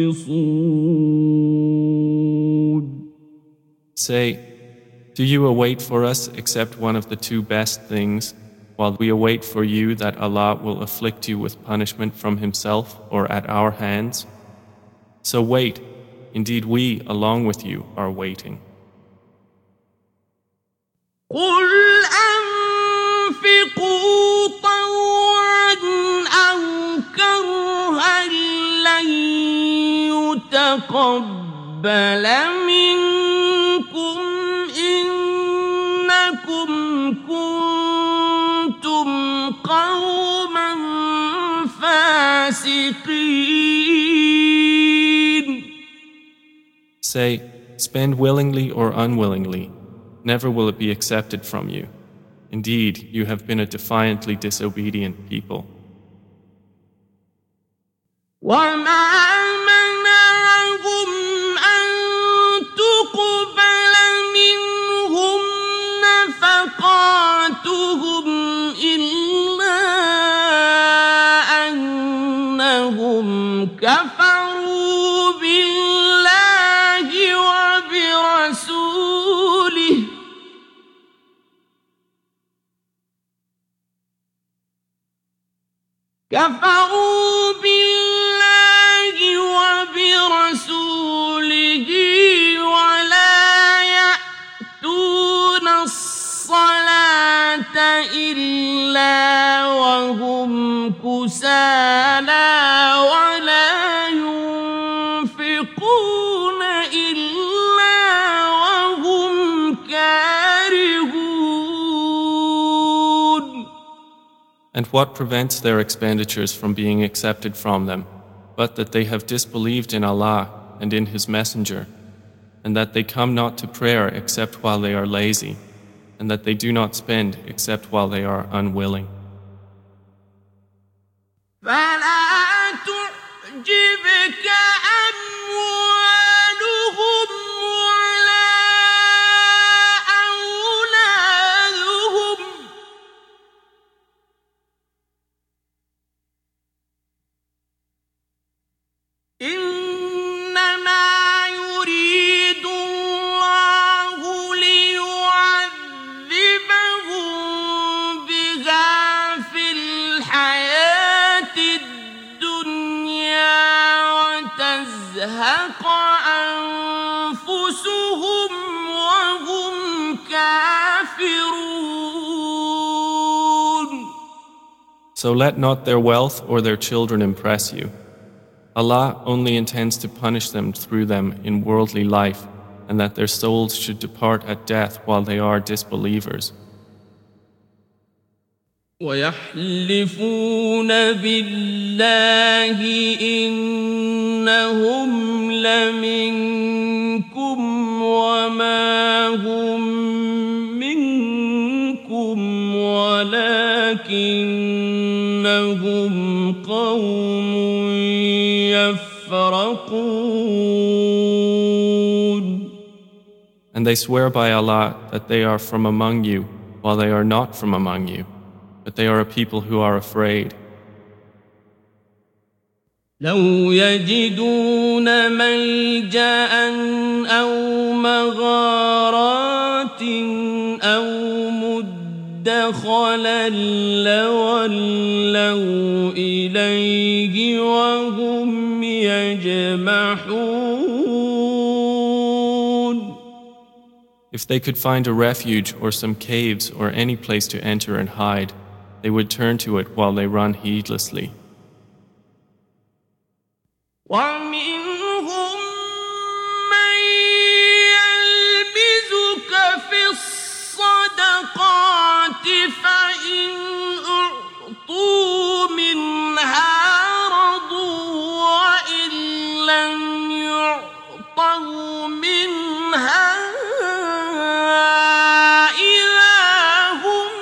Say, do you await for us except one of the two best things, while we await for you that Allah will afflict you with punishment from Himself or at our hands? So wait, indeed we, along with you, are waiting. قل أنفقوا طوعا أو كرها لن يتقبل منكم إنكم كنتم قوما فاسقين. Say, spend willingly or unwillingly, never will it be accepted from you. Indeed, you have been a defiantly disobedient people. وما منعهم أن تقبل منهم نفقاتهم إلا أنهم كفروا بالله وبرسوله ولا يأتون الصلاة إلا وهم كسالى ولا ينفقون إلا وهم كارهون. And what prevents their expenditures from being accepted from them, but that they have disbelieved in Allah and in His Messenger, and that they come not to prayer except while they are lazy, and that they do not spend except while they are unwilling. فلا تعجبك أموالهم ولا أولادهم إنما يريد الله ليعذبهم بها في الحياة الدنيا So let not their wealth or their children impress you. Allah only intends to punish them through them in worldly life, and that their souls should depart at death while they are disbelievers. ويحلفون بالله إنهم لمنكم وما هم منكم ولكنهم قوم يفرقون. And they swear by Allah that they are from among you while they are not from among you, but they are a people who are afraid. لو يجدون ملجأ أو مغارات أو مدخلا لولوا إليه وهم يجمحون. If they could find a refuge or some caves or any place to enter and hide, they would turn to it while they run heedlessly. ومنهم من يلمزك في الصدقات فإن أعطوا منها رضوا وإن لم يعطوا منها إذا هم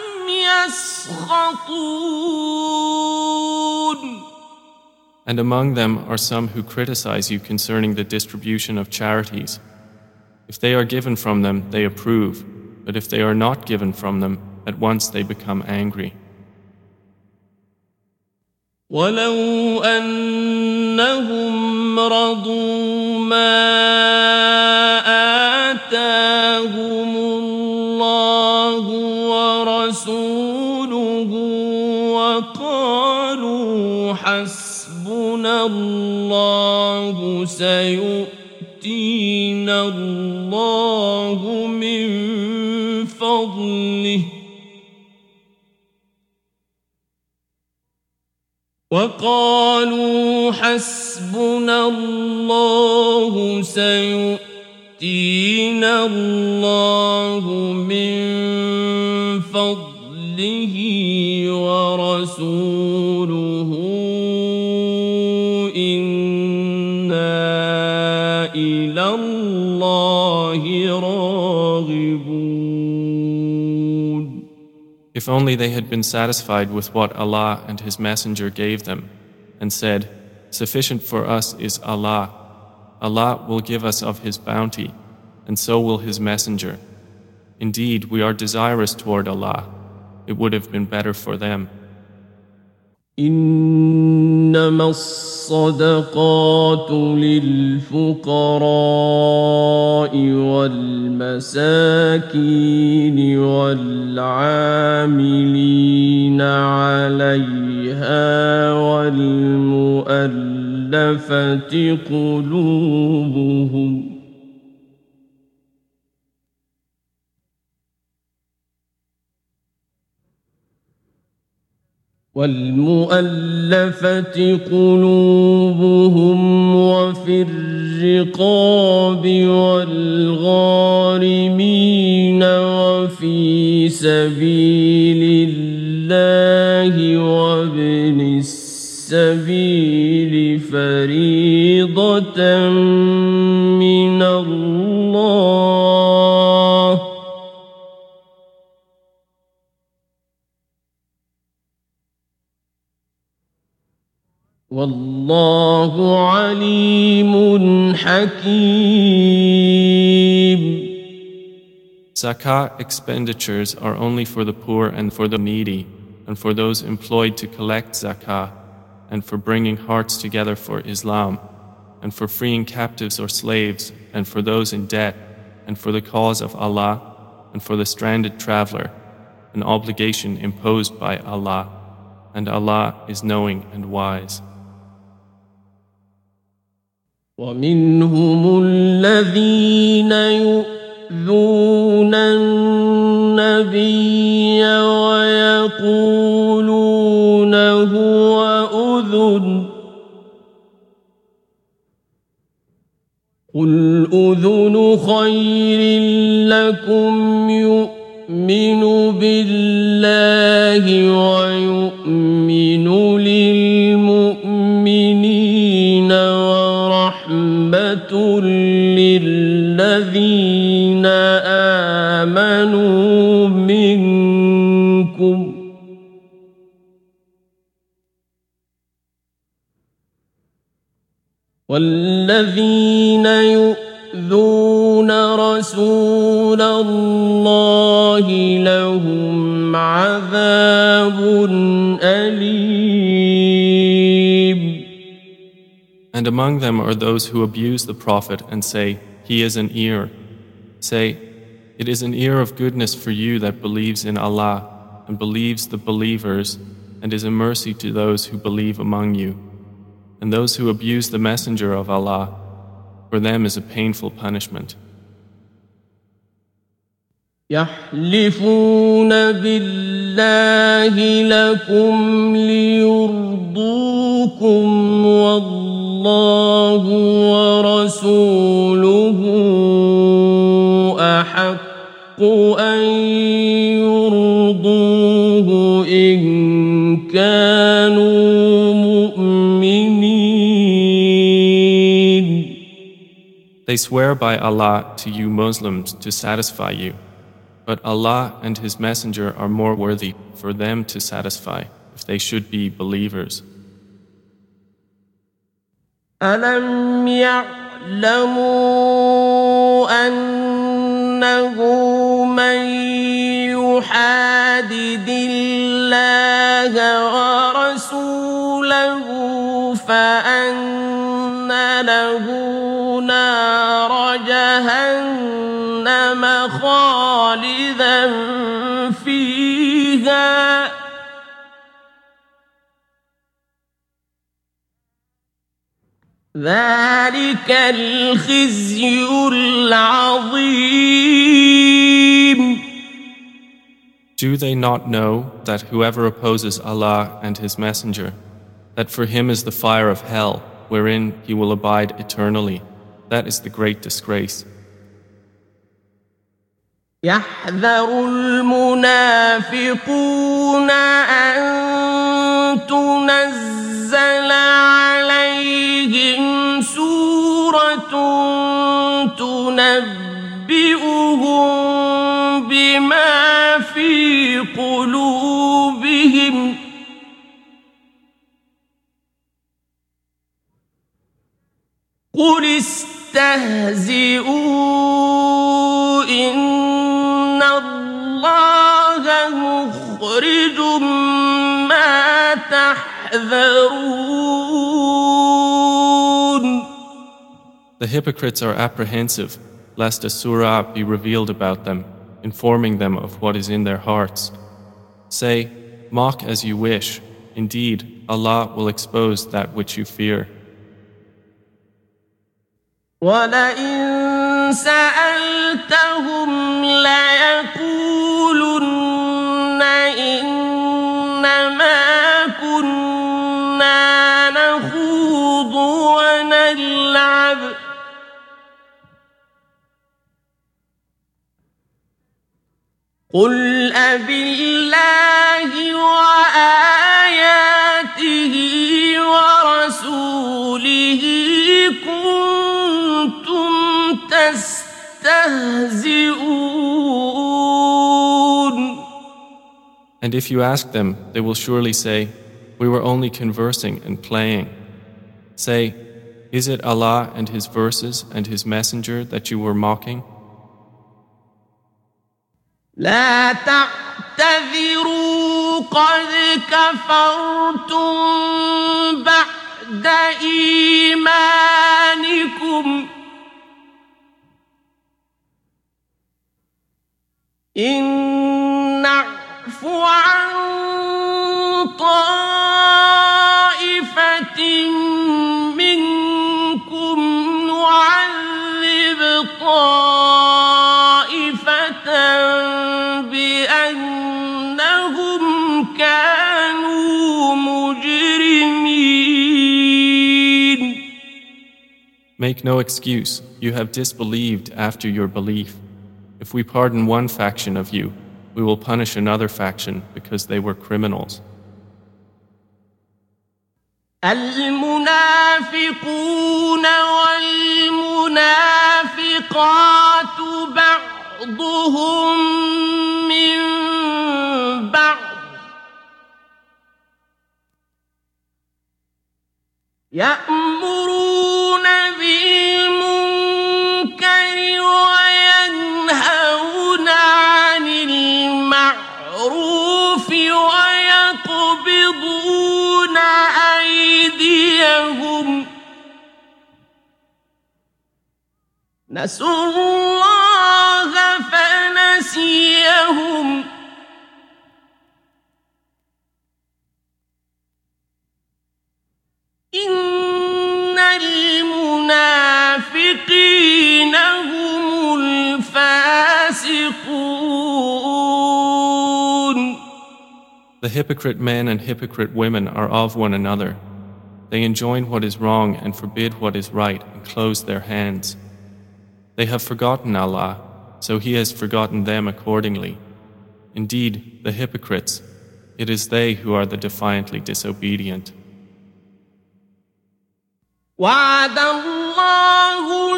يسخطون. And among them are some who criticize you concerning the distribution of charities. If they are given from them, they approve, but if they are not given from them, at once they become angry. ولو أنهم رضوا ما آتاهم الله ورسوله وقالوا حسبنا الله سيؤتينا الله من فضله وقالوا حسبنا الله سيؤتينا الله من فضله ورسوله إنا إلى الله راغبون. If only they had been satisfied with what Allah and His Messenger gave them, and said, "Sufficient for us is Allah. Allah will give us of His bounty, and so will His Messenger. Indeed, we are desirous toward Allah. It would have been better for them." إنما الصدقات للفقراء والمساكين والعاملين عليها والمؤلفة قلوبهم وفي الرقاب والغارمين وفي سبيل الله وابن السبيل فريضة من الله والله عليم حكيم. Zakah expenditures are only for the poor and for the needy, and for those employed to collect zakah, and for bringing hearts together for Islam, and for freeing captives or slaves, and for those in debt, and for the cause of Allah, and for the stranded traveler, an obligation imposed by Allah, and Allah is knowing and wise. ومنهم الذين يؤذون النبي ويقولون قل أذن خير لكم يؤمن بالله ويؤمن للمؤمنين ورحمة للذين آمنوا منكم والذين يؤذون رسول الله لهم عذاب أليم. And among them are those who abuse the Prophet and say, he is an ear. Say, it is an ear of goodness for you that believes in Allah and believes the believers and is a mercy to those who believe among you. And those who abuse the Messenger of Allah, for them is a painful punishment. يحلفون بالله لكم ليرضوكم والله ورسوله أحق أن يرضوه إن كانوا مؤمنين. They swear by Allah to you Muslims to satisfy you, but Allah and His Messenger are more worthy for them to satisfy if they should be believers. ألم يعلموا أنه من يحادد الله ورسوله فأن له نار جهنم خالدا فيها ذلك الخزي العظيم. Do they not know that whoever opposes Allah and His Messenger, that for him is the fire of hell, wherein he will abide eternally? That is the great disgrace. يحذر المنافقون أن تنزل عليهم سورة تنبئهم بما في قلوبهم قل استهزئوا إن الله مخرج ما تحذرون. The hypocrites are apprehensive lest a surah be revealed about them, informing them of what is in their hearts. Say, mock as you wish. Indeed, Allah will expose that which you fear. وَلَئِن سَأَلْتَهُمْ لَيَقُولُنَّ إِنَّمَا كُنَّا نَخُوضُ وَنَلْعَبُ قُلْ أَبِاللَّهِ وَآيَاتِهِ ورسوله كنتم تستهزئون. And if you ask them, they will surely say, we were only conversing and playing. Say, is it Allah and His verses and His Messenger that you were mocking? لا تعتذروا قد كفرتم بعد إيمانكم إن نعف عن طائفة منكم نعذب طائفة بأنهم كانوا مجرمين. Make no excuse, you have disbelieved after your belief. If we pardon one faction of you, we will punish another faction because they were criminals. المنافقون والمنافقات بعضهم من بعض يأمرون بالمنكر وينهون عن المعروف ويقبضون أيديهم نسوا الله فنسيهم إن المنافقين هم الفاسقون. The hypocrite men and hypocrite women are of one another. They enjoin what is wrong and forbid what is right and close their hands. They have forgotten Allah, so He has forgotten them accordingly. Indeed, the hypocrites, it is they who are the defiantly disobedient. وعد الله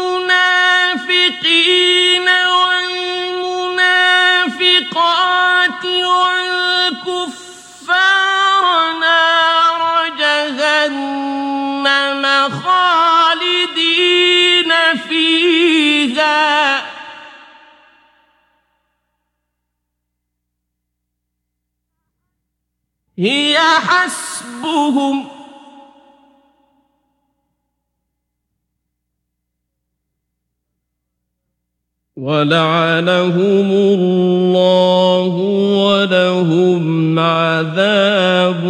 المنافقين والمنافقات والكفار نار جهنم خالدين فيها هي حسبهم ولعنهم الله ولهم عذاب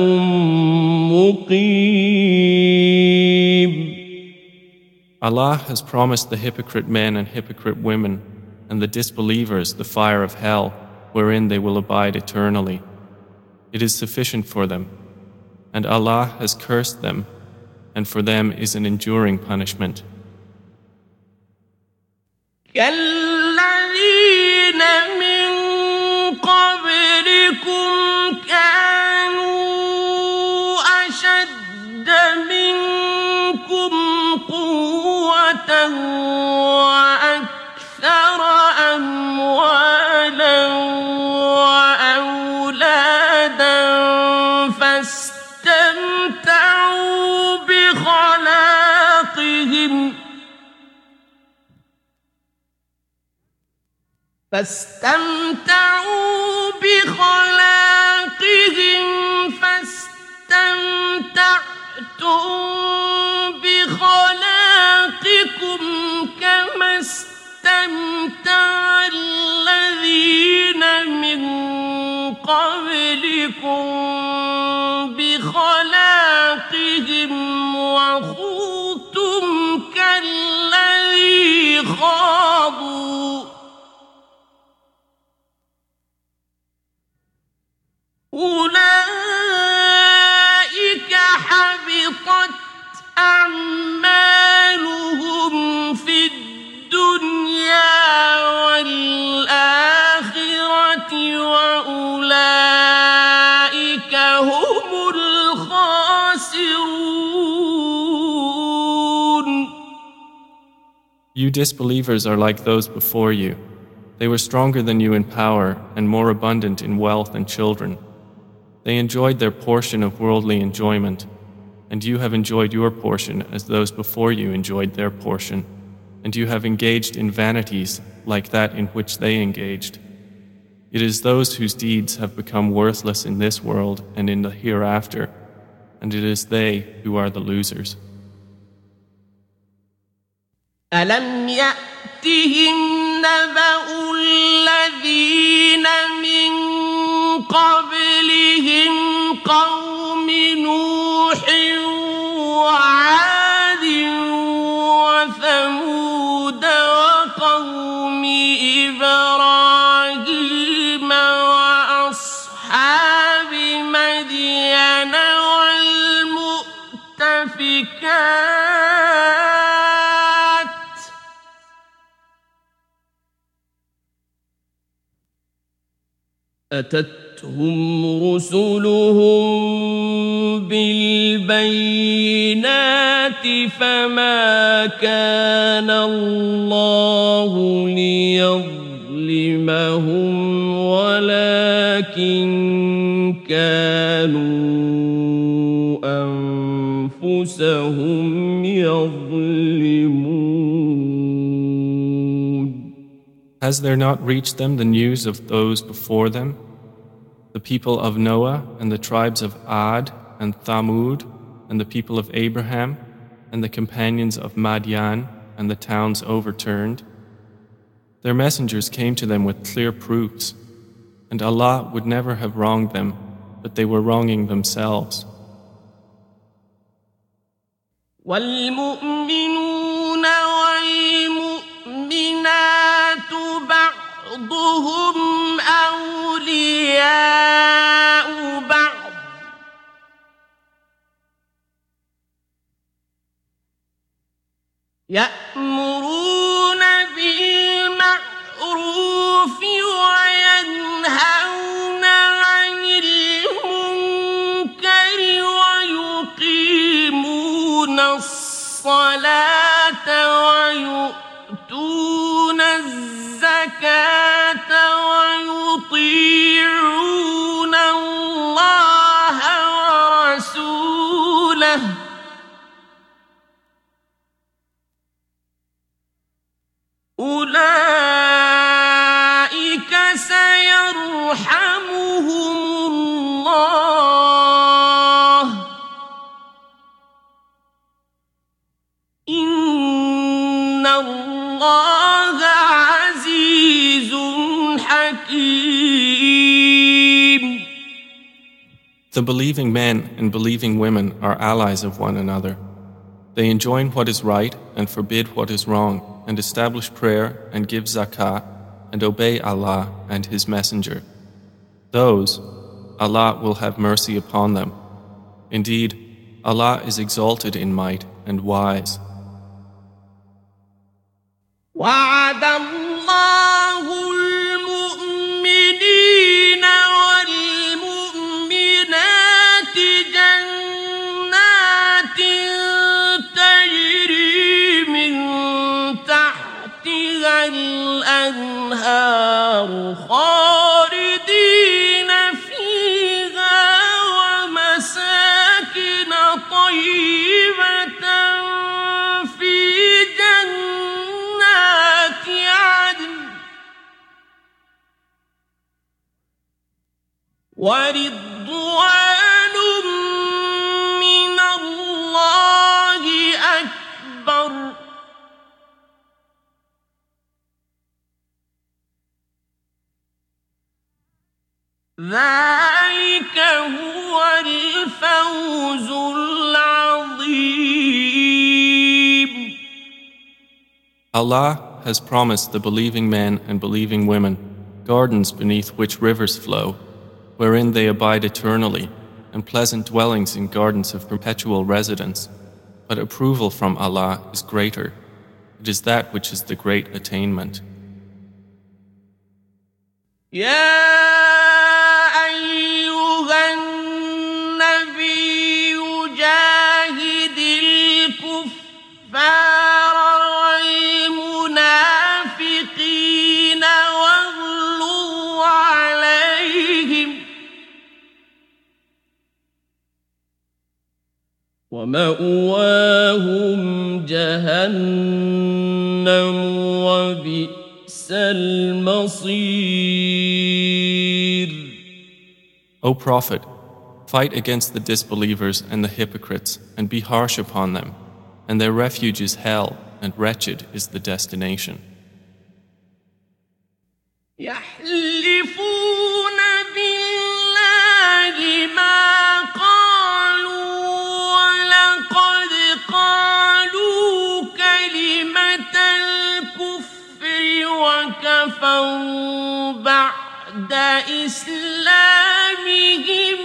مقيم. Allah has promised the hypocrite men and hypocrite women and the disbelievers the fire of hell wherein they will abide eternally. It is sufficient for them, and Allah has cursed them, and for them is an enduring punishment. كالذين من قبلكم كانوا أشد منكم قوة وأكثر أموالا وأولادا فاستمتعوا بخلاقهم فاستمتعتم بخلاقكم كما استمتع الذين من قبلكم بخلاقهم وخضتم كالذي خاضوا أولئك حبطت أعمالهم في الدنيا والآخرة وأولئك هم الخاسرون. You disbelievers are like those before you. They were stronger than you in power and more abundant in wealth and children. They enjoyed their portion of worldly enjoyment, and you have enjoyed your portion as those before you enjoyed their portion, and you have engaged in vanities like that in which they engaged. It is those whose deeds have become worthless in this world and in the hereafter, and it is they who are the losers. ألم يأتهم نبأ الذين من قبلهم قوم نوح وعاد وثمود وقوم إبراهيم وأصحاب مدين والمؤتفكات أتتهم رسلهم بالبينات فما كان الله ليظلمهم ولكن كانوا أنفسهم يظلمون. Has there not reached them the news of those before them, the people of Noah and the tribes of Ad and Thamud and the people of Abraham and the companions of Madian and the towns overturned? Their messengers came to them with clear proofs, and Allah would never have wronged them, but they were wronging themselves. والمؤمنون والمؤمنات بعضهم أولياء بعض يأمرون بالمعروف وينهون عن المنكر ويقيمون الصلاة ويؤتون الزكاة ويطيعون الله ورسوله أولئك سيرحمهم الله إن الله عزيز حكيم. The believing men and believing women are allies of one another. They enjoin what is right and forbid what is wrong, and establish prayer and give zakah and obey Allah and His Messenger. Those, Allah will have mercy upon them. Indeed, Allah is exalted in might and wise. وعد الله المؤمنين والمؤمنات جنات تجري من تحتها الأنهار خالدين فيها ومساكن طيبة في جنات عدن ورضوان من الله أكبر ذلك هو الفوز العظيم. Allah has promised the believing men and believing women gardens beneath which rivers flow, wherein they abide eternally, and pleasant dwellings in gardens of perpetual residence. But approval from Allah is greater. It is that which is the great attainment. يا أيها النبي جاهد الكفار والمنافقين واغلظ عليهم ومأواهم جهنم وبئس المصير. O Prophet, fight against the disbelievers and the hypocrites, and be harsh upon them, and their refuge is hell, and wretched is the destination. يحلفون بالله ما قالوا ولقد قالوا كلمة الكفر وكفروا بعد إسلامهم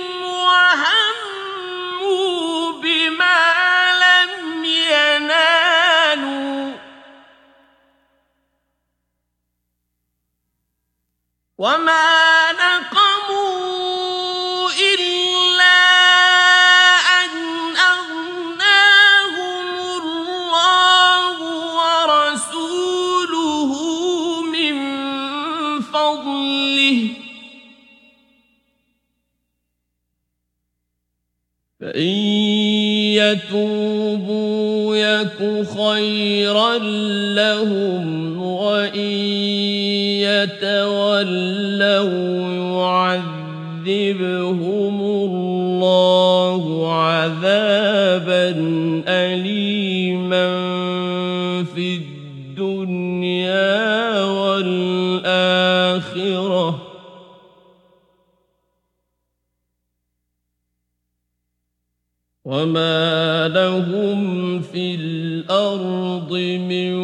وهموا بما لم ينالوا وما نقموا يتوبوا يك خيرا لهم وإن يتولوا يعذبهم الله عذابا أليما في الدنيا والآخرة وما لهم في الأرض من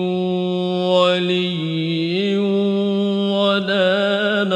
ولي ولا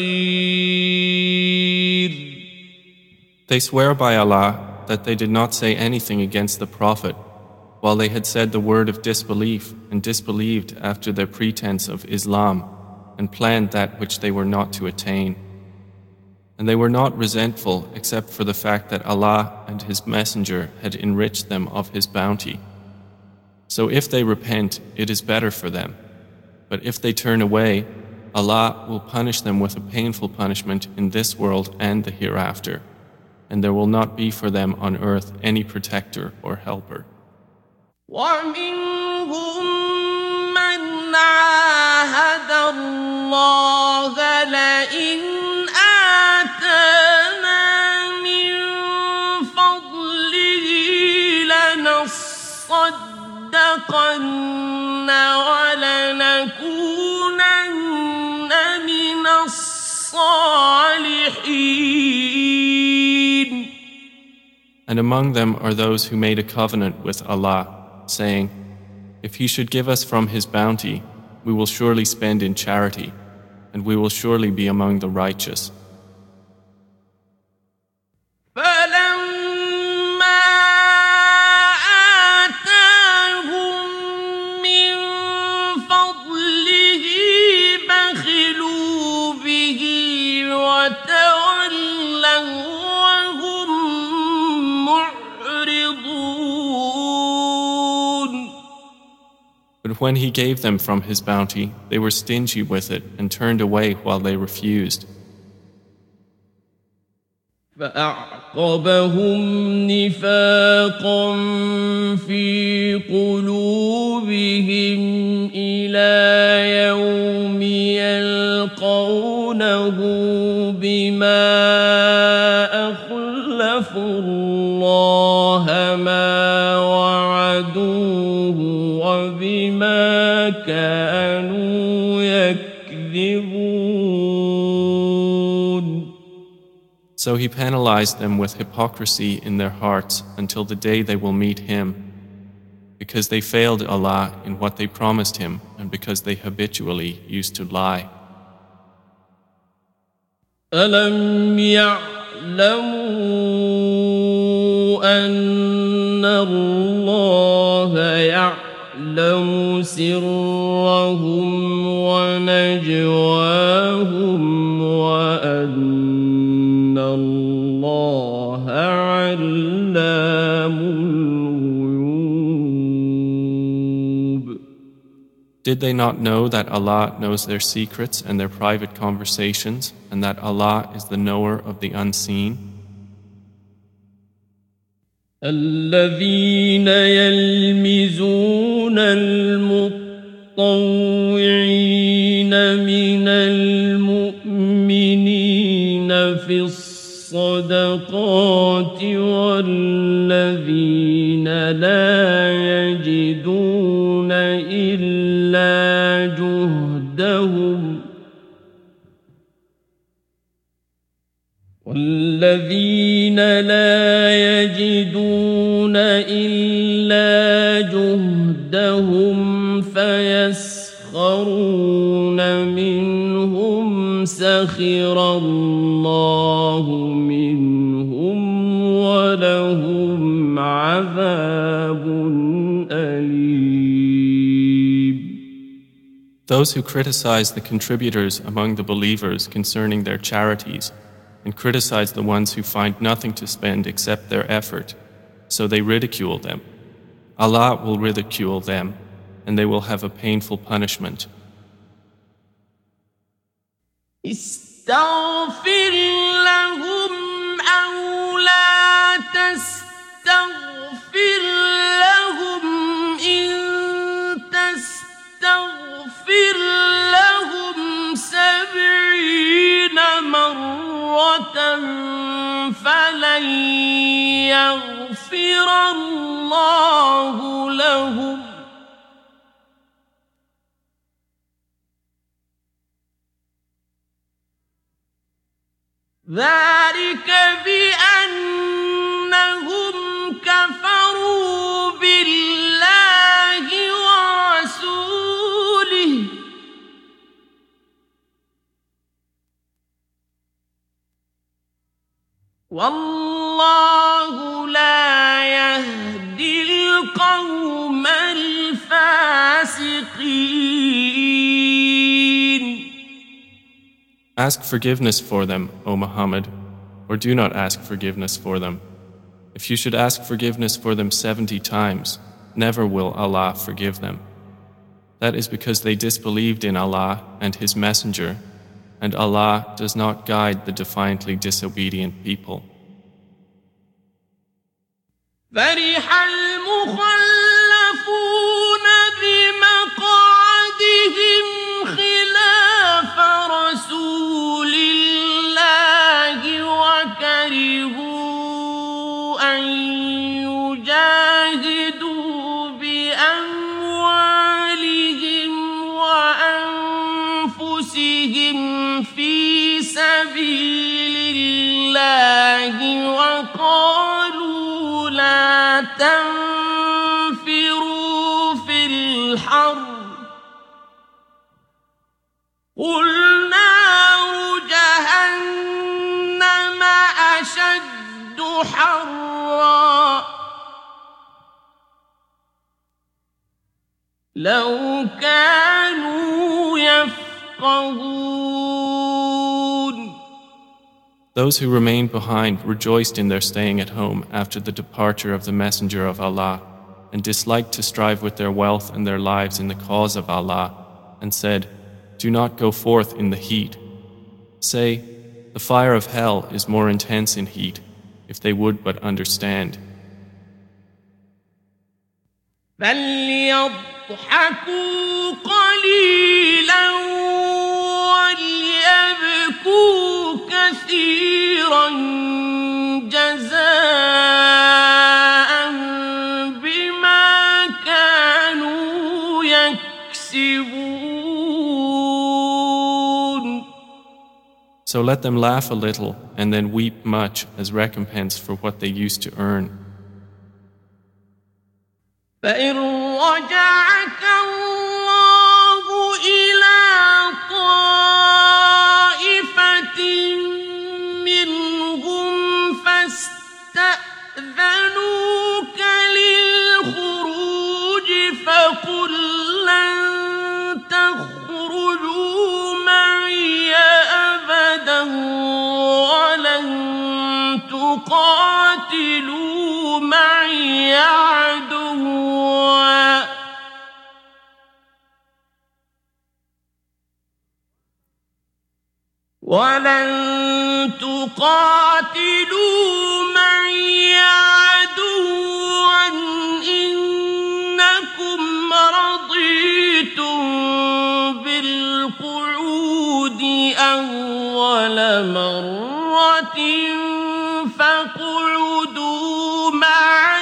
نصير. They swear by Allah that they did not say anything against the Prophet while they had said the word of disbelief and disbelieved after their pretense of Islam and planned that which they were not to attain. And they were not resentful except for the fact that Allah and His Messenger had enriched them of His bounty. So if they repent, it is better for them. But if they turn away, Allah will punish them with a painful punishment in this world and the hereafter, and there will not be for them on earth any protector or helper. ومنهم من عاهد الله لئن آتانا من فضله لنصدقن ولنكونن من الصالحين. And among them are those who made a covenant with Allah, saying, if He should give us from His bounty, we will surely spend in charity, and we will surely be among the righteous. But when He gave them from His bounty, they were stingy with it and turned away while they refused. فأعقبهم نفاقا في قلوبهم إلى يوم يلقونه بما أخلفوا الله ما وعدوه وبما كانوا يكذبون. So He penalized them with hypocrisy in their hearts until the day they will meet Him, because they failed Allah in what they promised Him and because they habitually used to lie. أَلَمْ يَعْلَمُوا أَنَّ اللَّهَ يَعْلَمُ سِرَّهُمْ وَنَجْوَاهُمْ وَأَنَّ اللَّهَ عَلَّامُ الْغُيُوبِ. Did they not know that Allah knows their secrets and their private conversations, and that Allah is the knower of the unseen? الذين يلمزون المطوعين من المؤمنين في الصدقات والذين لا يجدون إلا جهدهم فيسخرون منهم سخر الله منهم ولهم عذاب أليم. Those who criticize the contributors among the believers concerning their charities and criticize the ones who find nothing to spend except their effort, so they ridicule them. Allah will ridicule them, and they will have a painful punishment. استغفر لهم أو لا تستغفر الله لهم ذلك بأنهم كفروا بالله ورسوله والله لا يهدي القوم الفاسقين. Ask forgiveness for them, O Muhammad, or do not ask forgiveness for them. If you should ask forgiveness for them 70 times, never will Allah forgive them. That is because they disbelieved in Allah and His Messenger, and Allah does not guide the defiantly disobedient people. فرح المخلفون بمقعدهم خلاف رسول الله وكرهوا أن يجاهدوا بأموالهم وأنفسهم في سبيل الله وقالوا لا تنفروا في الحر قل نار جهنم أشد حرا لو كانوا يفقهون. Those who remained behind rejoiced in their staying at home after the departure of the Messenger of Allah, and disliked to strive with their wealth and their lives in the cause of Allah, and said, "Do not go forth in the heat." Say, the fire of hell is more intense in heat, if they would but understand. فليضحكوا قليلا وليبكوا كثيرا جزاء بما كانوا يكسبون. So let them laugh a little and then weep much as recompense for what they used to earn. فإن رجعك الله إلى طائفة منهم فاستأذنوك للخروج فقل لن تخرجوا معي أبدا ولن تقاتلوا معي عدوا إنكم رضيتم بالقعود أول مرة فاقعدوا مع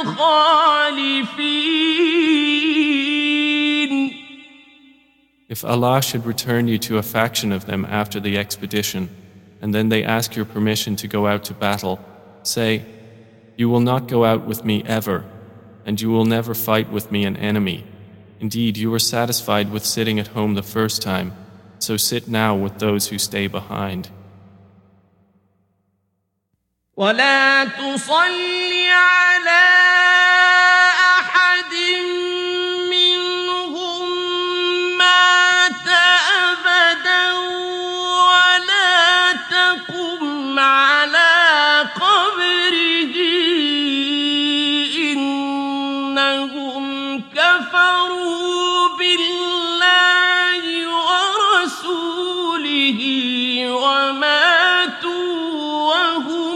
الخالفين. If Allah should return you to a faction of them after the expedition, and then they ask your permission to go out to battle, say, "You will not go out with me ever, and you will never fight with me an enemy. Indeed, you were satisfied with sitting at home the first time, so sit now with those who stay behind." ولا تصل على أحد منهم مات أبدا ولا تقم على قبره إنهم كفروا بالله ورسوله وماتوا وهم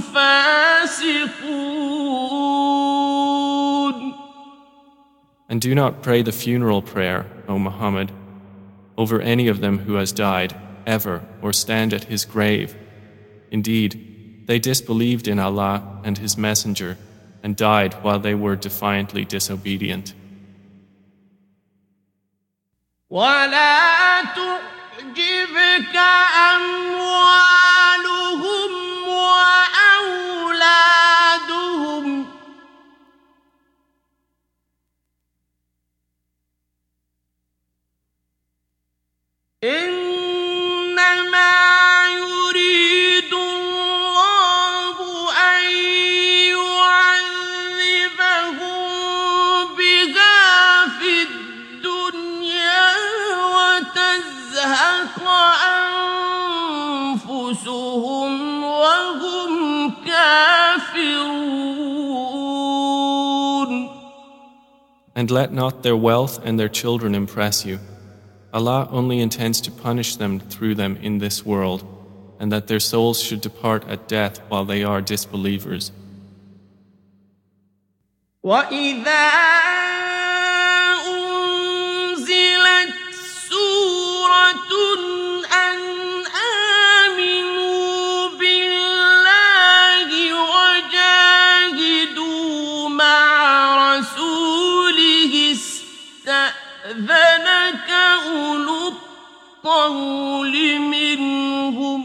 فاسقون. And do not pray the funeral prayer, O Muhammad, over any of them who has died, ever, or stand at his grave. Indeed, they disbelieved in Allah and His Messenger, and died while they were defiantly disobedient. ولا تعجبك أموالهم وأولادهم إنما يريد الله أن يعذبهم بها في الدنيا وتزهق أنفسهم وهم كافرون. And let not their wealth and their children impress you. Allah only intends to punish them through them in this world, and that their souls should depart at death while they are disbelievers. وَإِذَا أُنزِلَتْ سُورَةٌ أَنْ آمِنُوا بِاللَّهِ وَجَاهِدُوا مَعَ رَسُولِهِ استأذنك أولو الطول منهم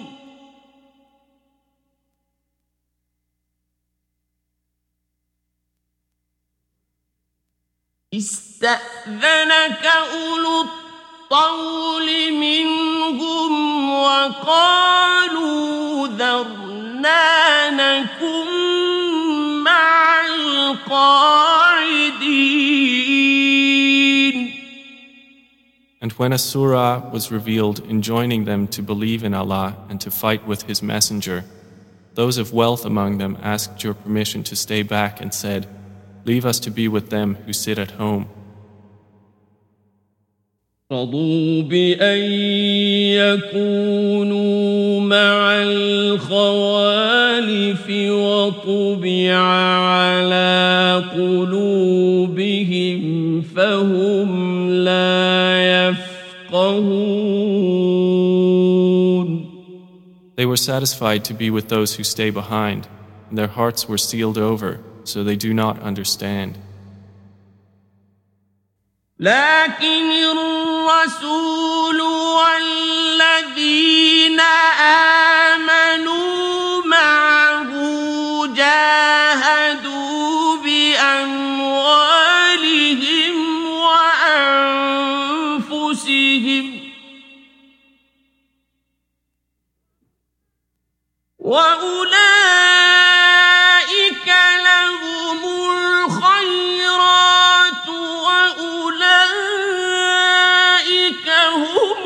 وقالوا ذرنا نكن مع القاعدين. And when a surah was revealed enjoining them to believe in Allah and to fight with His Messenger, those of wealth among them asked your permission to stay back and said, "Leave us to be with them who sit at home." رضوا بأن يكونوا مع الخوالف وطبع على قلوبهم فهم لا يفقهون. They were satisfied to be with those who stay behind, and their hearts were sealed over, so they do not understand. لكن الرسول والذين آمنوا معه جاهدوا بأموالهم وأنفسهم وأولئك لهم الخيرات وأولئك هم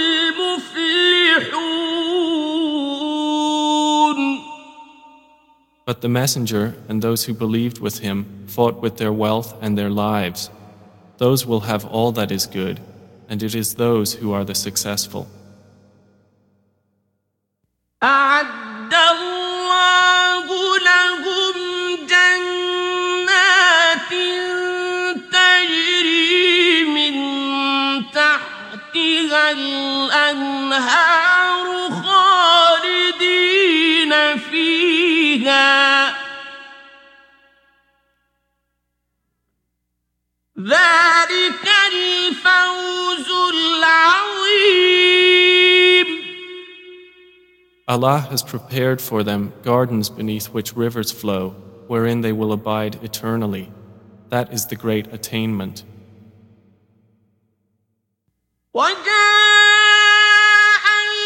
المفلحون. But the Messenger and those who believed with him fought with their wealth and their lives. Those will have all that is good, and it is those who are the successful. أعد الله لهم جنات تجري من تحتها الأنهار خالدين فيها ذلك الفوز العظيم. Allah has prepared for them gardens beneath which rivers flow, wherein they will abide eternally. That is the great attainment. وجاء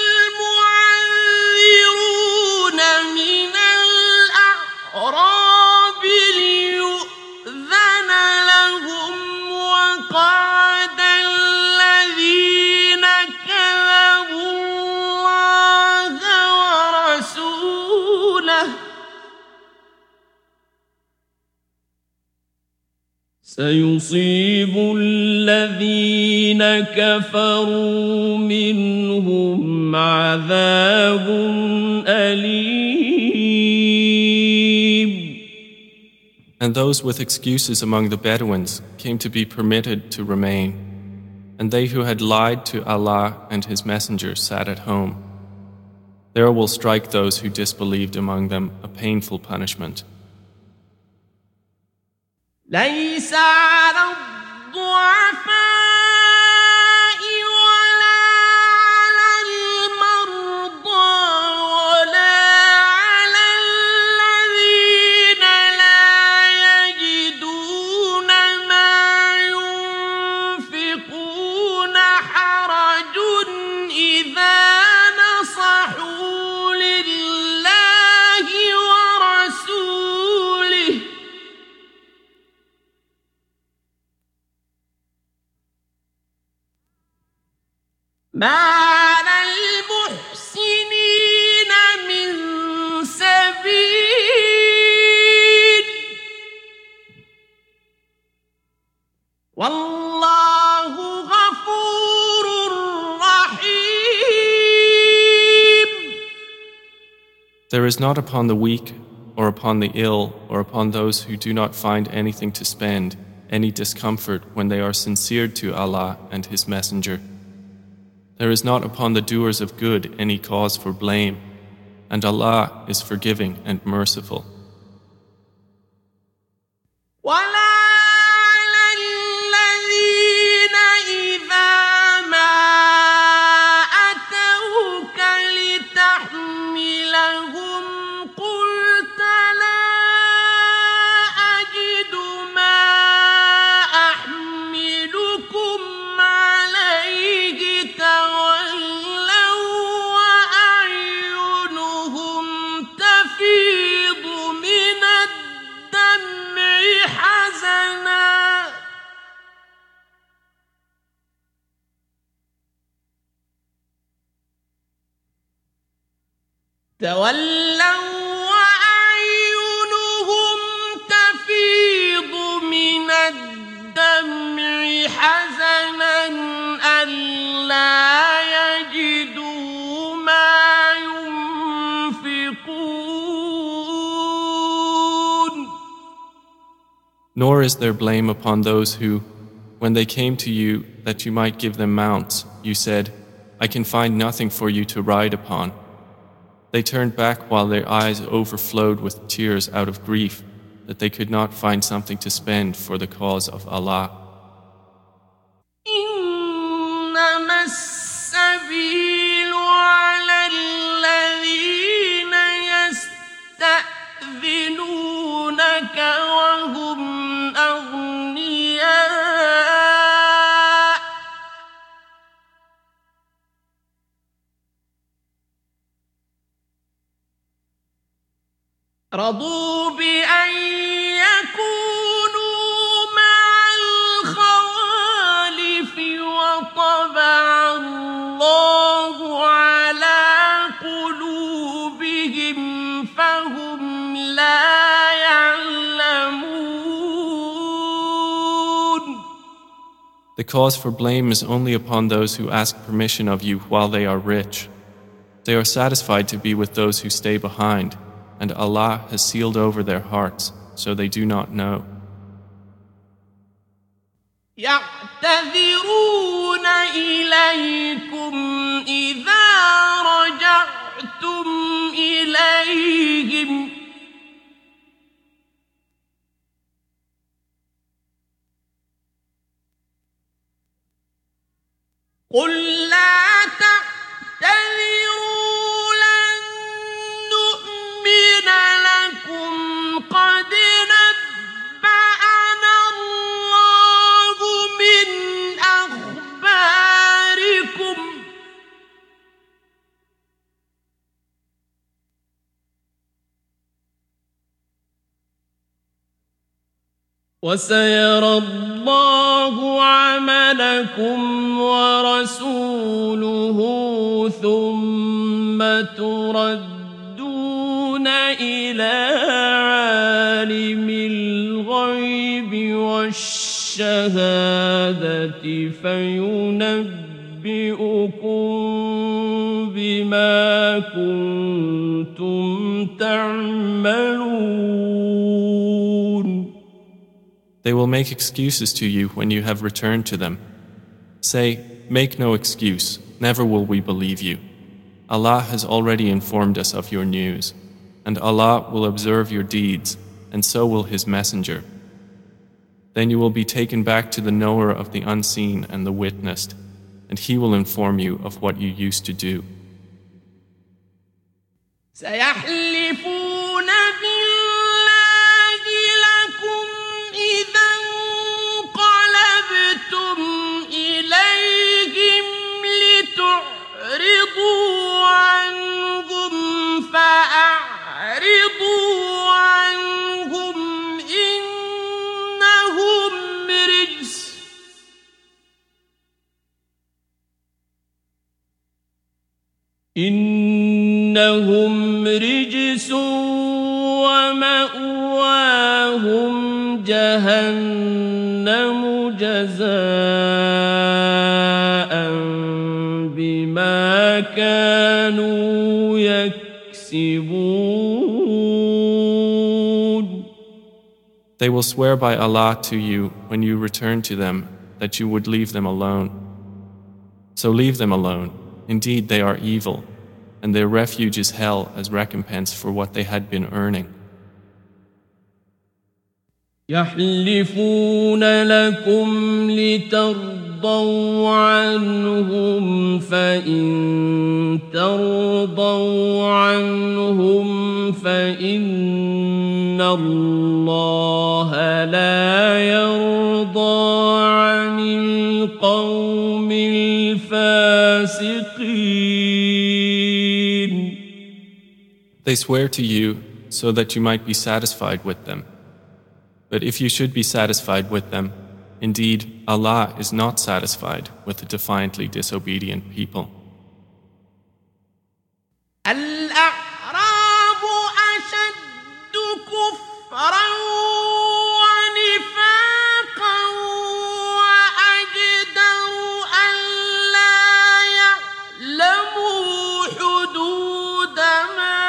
المعذرون من الأعراب ليؤذن لهم وقعد الذين كذبوا الله ورسوله سيصيب الذين كفروا منهم عذاب أليم. And those with excuses among the Bedouins came to be permitted to remain, and they who had lied to Allah and His Messenger sat at home. There will strike those who disbelieved among them a painful punishment. ليس على الضعفاء ولا على المرضى ولا على الذين لا يجدون ما ينفقون حرج إذا نصحوا لله ورسوله ما على المحسنين من سبيل والله غفور رحيم. There is not upon the weak, or upon the ill, or upon those who do not find anything to spend, any discomfort when they are sincere to Allah and His Messenger. There is not upon the doers of good any cause for blame, and Allah is forgiving and merciful. ولا على الذين إذا ما أتوك لتحملهم قلت لا أجد ما أحملكم عليه تولوا وأعينهم تفيض من الدمع حزنا ألا يجدوا ما ينفقون. Nor is there blame upon those who, when they came to you that you might give them mounts, you said, I can find nothing for you to ride upon. They turned back while their eyes overflowed with tears out of grief that they could not find something to spend for the cause of Allah. إنما السبيل على الذين يستأذنونك وهم أغنياء رضوا بأن يكونوا مع الخوالف وطبع الله على قلوبهم فهم لا يعلمون. The cause for blame is only upon those who ask permission of you while they are rich. They are satisfied to be with those who stay behind, and Allah has sealed over their hearts, so they do not know. يعتذرون إليكم إذا رجعتم إليهم قل لا تعتذروا لن نؤمن لكم قد نبأنا الله من أخباركم وسيرى الله عملكم ورسوله ثم تردون إلى عالم الغيب والشهادة فينبئكم بما كنتم تعملون. They will make excuses to you when you have returned to them. Say, make no excuse, never will we believe you. Allah has already informed us of your news, and Allah will observe your deeds, and so will His Messenger. Then you will be taken back to the knower of the unseen and the witnessed, and he will inform you of what you used to do. سيحلفون بالله لكم إذا انقلبتم إليهم لتعرضوا عنهم فأعرضوا عنهم إنهم رجس إنهم رجس ومأواهم جهنم جزاء بما كانوا يكسبون. They will swear by Allah to you when you return to them that you would leave them alone. So leave them alone. Indeed, they are evil, and their refuge is hell as recompense for what they had been earning. يحلفون لكم لترضوا عنهم فإن ترضوا عنهم فإن الله لا يرضى عن القوم الفاسقين. They swear to you so that you might be satisfied with them. But if you should be satisfied with them, indeed, Allah is not satisfied with the defiantly disobedient people. الأعراب أشد كفرا ونفاقا وأجدر ألا يعلموا حدود ما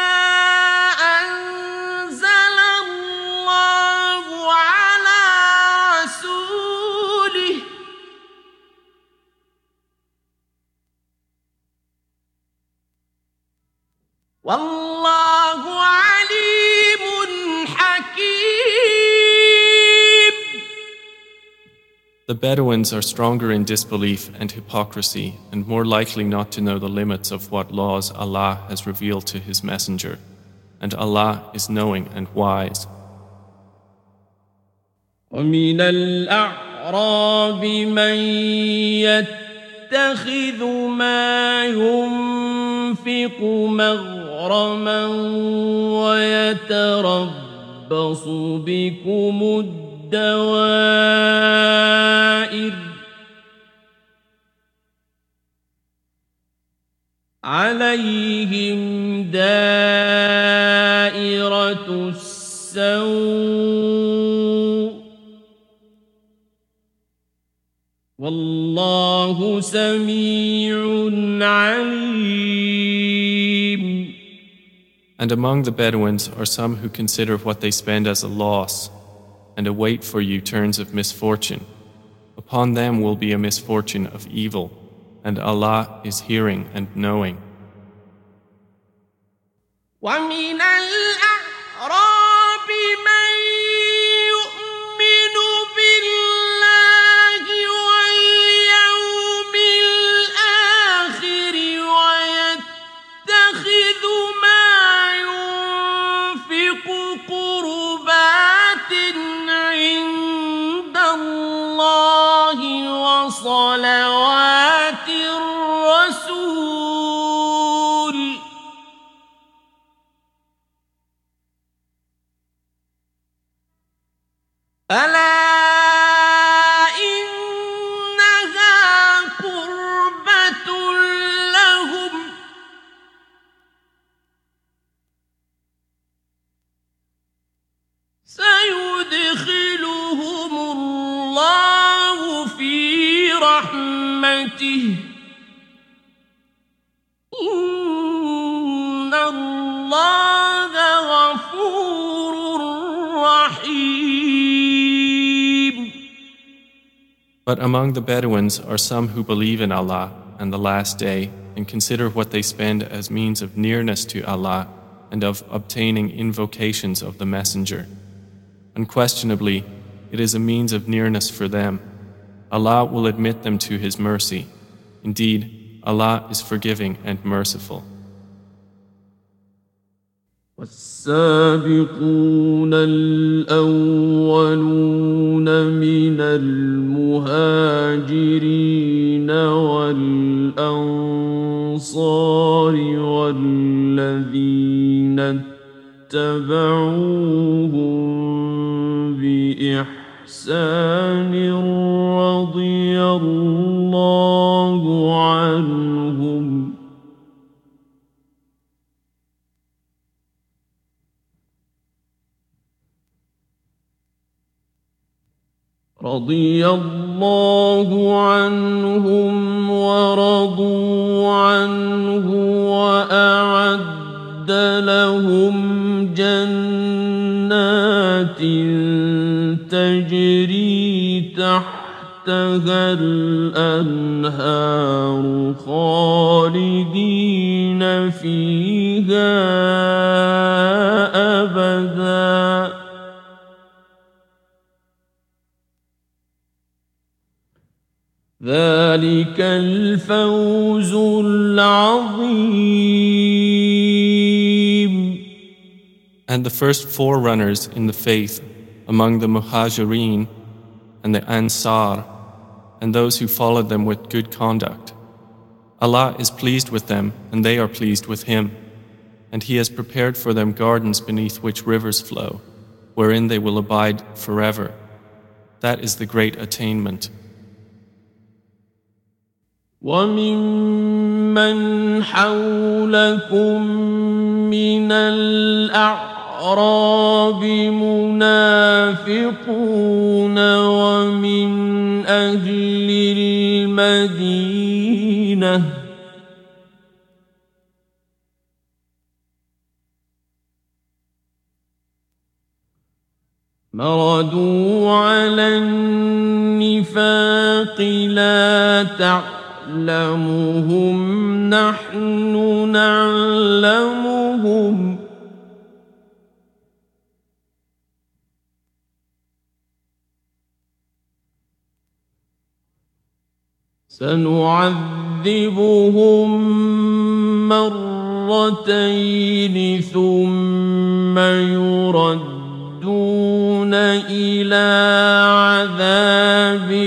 أنزل الله على رسوله والله عليم حكيم. The Bedouins are stronger in disbelief and hypocrisy and more likely not to know the limits of what laws Allah has revealed to His Messenger, and Allah is knowing and wise. ومن الأعراب من يتخذ ما ينفق مغرما ويتربص بكم الدوائر عليهم دائرة السوء والله سميع عليم. And among the Bedouins are some who consider what they spend as a loss and await for you turns of misfortune. Upon them will be a misfortune of evil, and Allah is hearing and knowing. ومن الأعراب من يؤمن بالله واليوم الآخر ويتخذ ما ينفق قربات عند الله وصلوات الرسول ألا إنها قربة لهم سيدخلهم الله في رحمته إن الله غفور رحيم. But among the Bedouins are some who believe in Allah and the Last Day and consider what they spend as means of nearness to Allah and of obtaining invocations of the Messenger. Unquestionably, it is a means of nearness for them. Allah will admit them to His mercy. Indeed, Allah is forgiving and merciful. والسابقون الأولون من المهاجرين والأنصار والذين اتبعوهم بإحسان رضي الله عنهم ورضوا عنه وأعد لهم جنات تجري تحتها الأنهار خالدين فيها أبداً ذلك الفوز العظيم. And the first forerunners in the faith among the Muhajirin and the Ansar and those who followed them with good conduct. Allah is pleased with them and they are pleased with Him. And He has prepared for them gardens beneath which rivers flow, wherein they will abide forever. That is the great attainment. وَمِمَّنْ حَوْلَكُمْ مِنَ الْأَعْرَابِ مُنَافِقُونَ وَمِنْ أَهْلِ الْمَدِينَةِ مَرَدُوا عَلَى النِّفَاقِ لَا تعلمهم نحن نعلمهم سنعذبهم مرتين ثم يردون إلى عذاب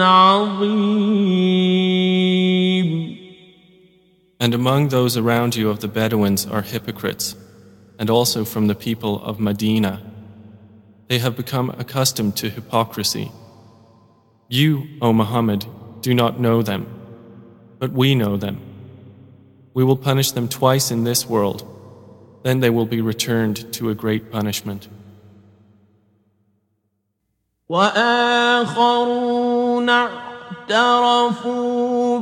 عظيم. And among those around you of the Bedouins are hypocrites, and also from the people of Medina. They have become accustomed to hypocrisy. You, O Muhammad, do not know them, but we know them. We will punish them twice in this world, then they will be returned to a great punishment. وآخرون اعترفوا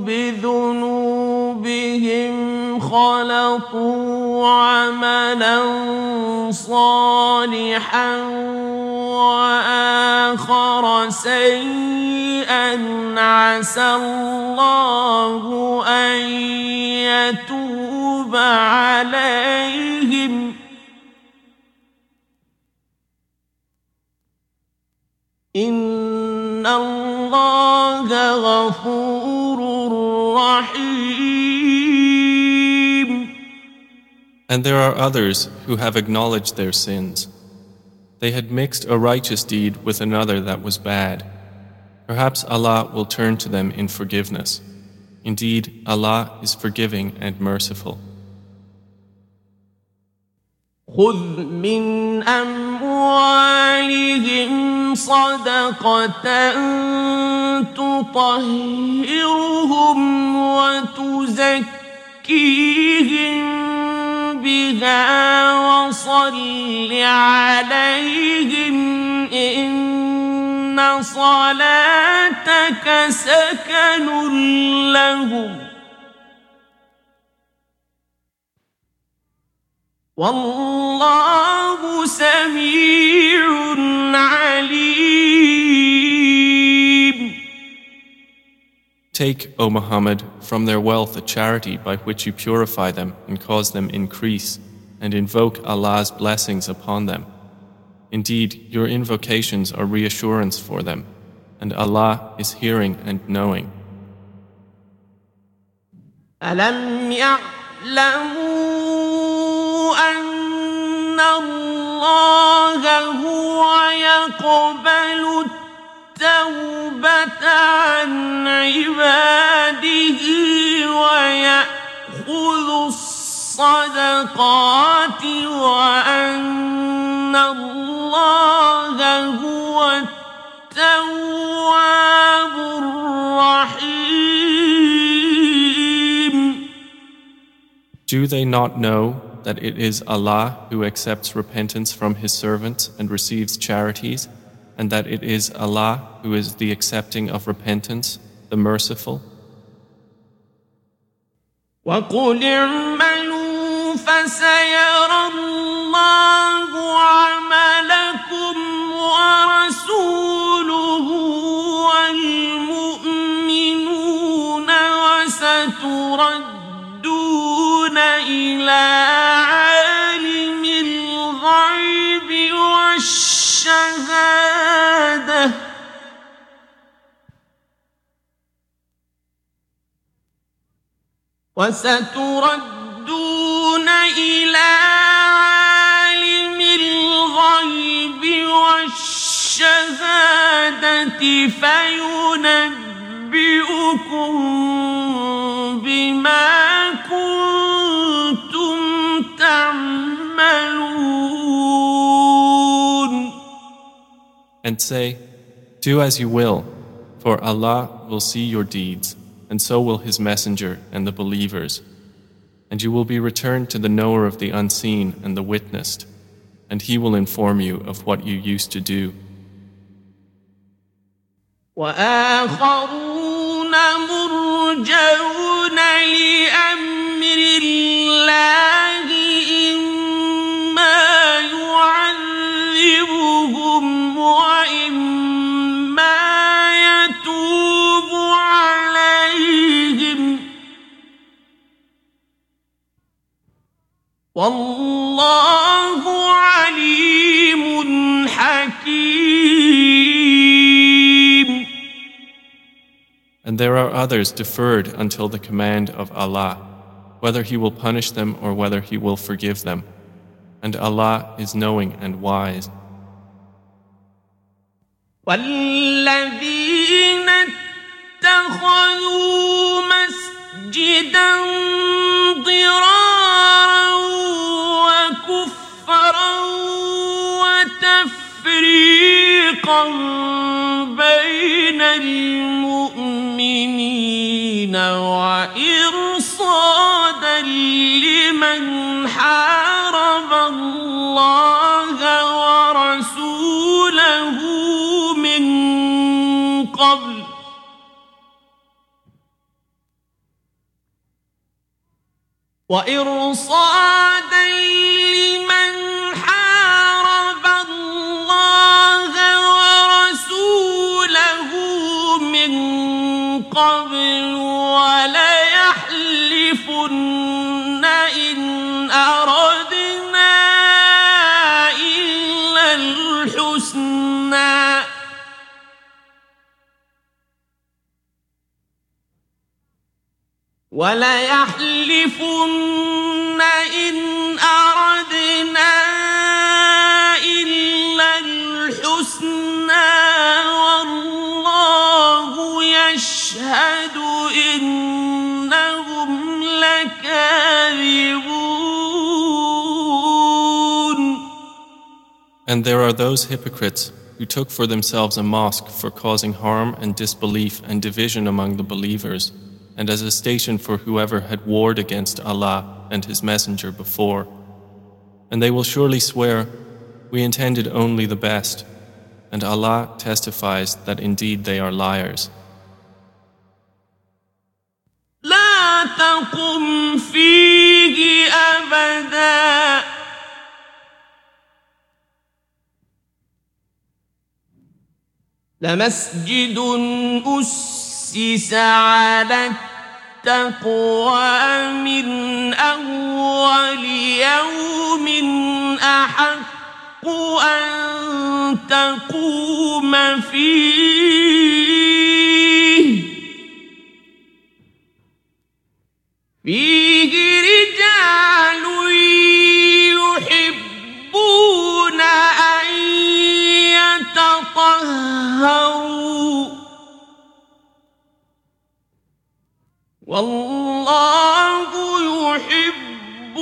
بذنوبهم خلطوا عملا صالحا وآخر سيئا عسى الله أن يتوب عليهم إن الله غفور رحيم. And there are others who have acknowledged their sins. They had mixed a righteous deed with another that was bad. Perhaps Allah will turn to them in forgiveness. Indeed, Allah is forgiving and merciful. خذ من أموالهم صدقة تطهرهم وتزكيهم بها وصل عليهم إن صلاتك سكن لهم والله سميع عليم. Take, O Muhammad, from their wealth a charity by which you purify them and cause them increase, and invoke Allah's blessings upon them. Indeed, your invocations are reassurance for them, and Allah is hearing and knowing. ألم يعلموا أن الله هو يقبل التوبة عن عباده ويأخذ الصدقات وأن الله هو التواب الرحيم. Do they not know that it is Allah who accepts repentance from His servants and receives charities, and that it is Allah who is the accepting of repentance, the merciful? وَقُلِ اعْمَلُوا فَسَيَرَى اللَّهُ عَمَلَكُمْ وَرَسُولُهُ وَالْمُؤْمِنُونَ وَسَتُرَدُّونَ إِلَى عَالِمِ الْغَيْبِ وَالشَّهَادَةِ وستردون إلى عالم الغيب والشهادة فينبئكم بما كنتم تعملون. And say, do as you will, for Allah will see your deeds, and so will His Messenger and the believers. And you will be returned to the knower of the unseen and the witnessed, and He will inform you of what you used to do. وآخرون مرجون لأمر الله إما يعذبهم وإما يتوب عليهم والله عليم حكيم. And there are others deferred until the command of Allah, whether He will punish them or whether He will forgive them. And Allah is knowing and wise. والذين اتخذوا مسجدا ضرارا وكفرا وتفريقا بين المؤمنين وإرصادا لمن حارب الله ورسوله من قبل وإرصادا لمن حارب الله ورسوله من قبل وليحلفن إن أردنا إلا الحسنى وليحلفن إن أردنا إلا الحسنى والله يشهد إنهم لكاذبون. And there are those hypocrites who took for themselves a mosque for causing harm and disbelief and division among the believers, and as a station for whoever had warred against Allah and His Messenger before. And they will surely swear, we intended only the best, and Allah testifies that indeed they are liars. لا تقم فيه أبدا لمسجد أسس على التقوى من أول يوم أحق أن تقوم فيه رجال يحبون أن يتطهروا والله يحب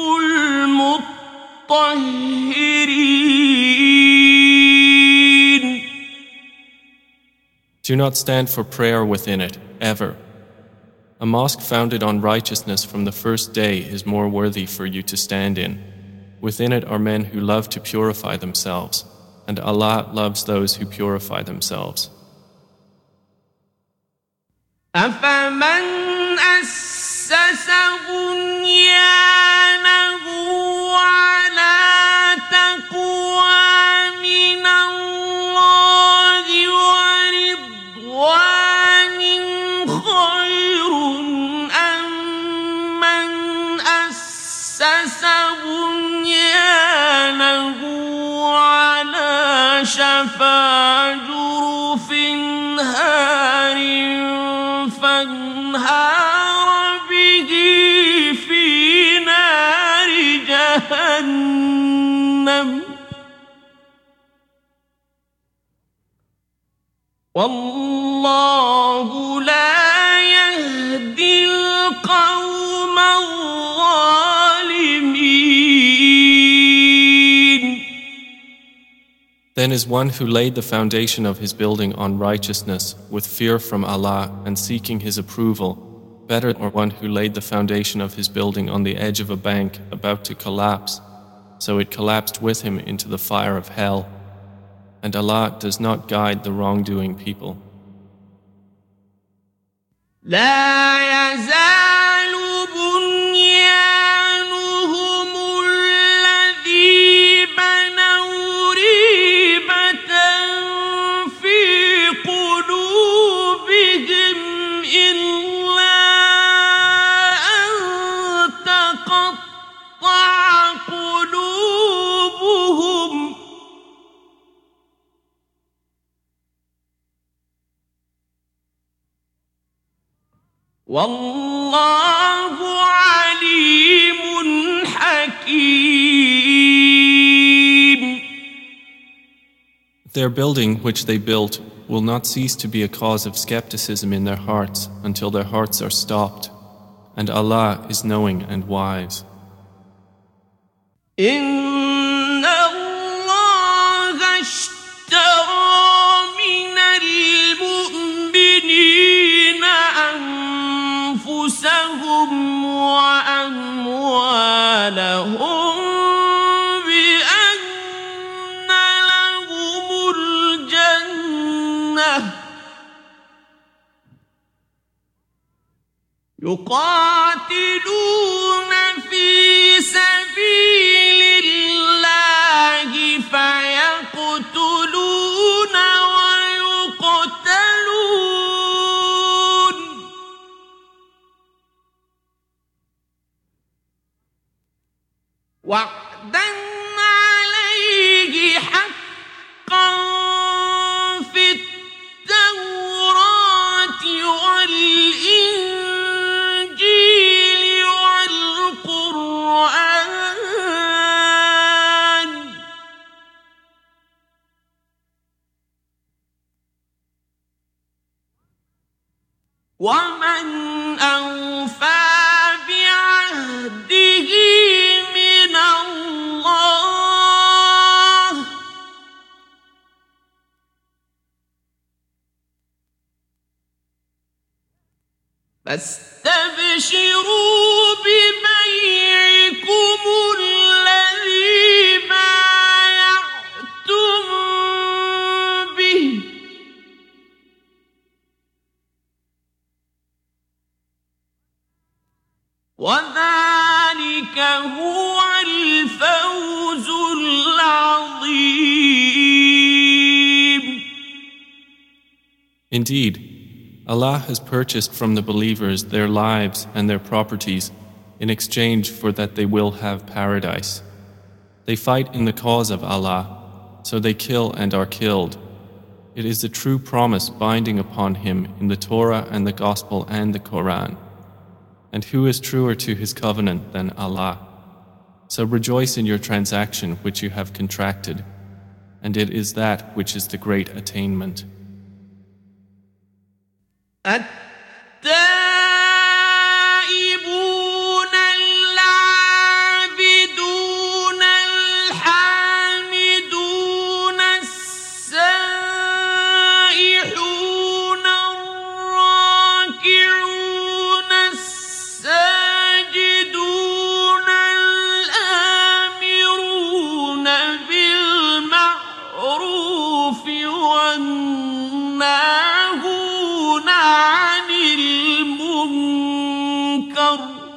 المطهرين. Do not stand for prayer within it, ever. A mosque founded on righteousness from the first day is more worthy for you to stand in. Within it are men who love to purify themselves, and Allah loves those who purify themselves. أفمن أسس بنيانه على تقوى من الله ورضوان خير أم من أسس بنيانه على شفا جرف هار فانهار به في نار جهنم والله لا يهدي القوم الظالمين. Then is one who laid the foundation of his building on righteousness with fear from Allah and seeking his approval better than one who laid the foundation of his building on the edge of a bank about to collapse, so it collapsed with him into the fire of hell. And Allah does not guide the wrongdoing people. لا يزال بنيانهم الذي بنوا ريبة في قلوبهم إلا أن تقطع قلوبهم والله عليم حكيم. Their building which they built will not cease to be a cause of skepticism in their hearts until their hearts are stopped, and Allah is knowing and wise. إن الله اشترى من المؤمنين أنفسهم وأموالهم بأن لهم الجنة يقاتلون في سبيل الله فيقتلون ويقتلون وعدا عليه حقا في التوراة والإنجيل والقرآن ومن أوفى بعهده من الله فاستبشروا ببيعكم الذي بايعتم به وذلك هو الفوز العظيم. Indeed, Allah has purchased from the believers their lives and their properties in exchange for that they will have paradise. They fight in the cause of Allah, so they kill and are killed. It is a true promise binding upon him in the Torah and the Gospel and the Quran. And who is truer to his covenant than Allah? So rejoice in your transaction which you have contracted, and it is that which is the great attainment. التائبون العابدون الحامدون السائحون الراكعون الساجدون الآمرون بالمعروف والناهون عن المنكر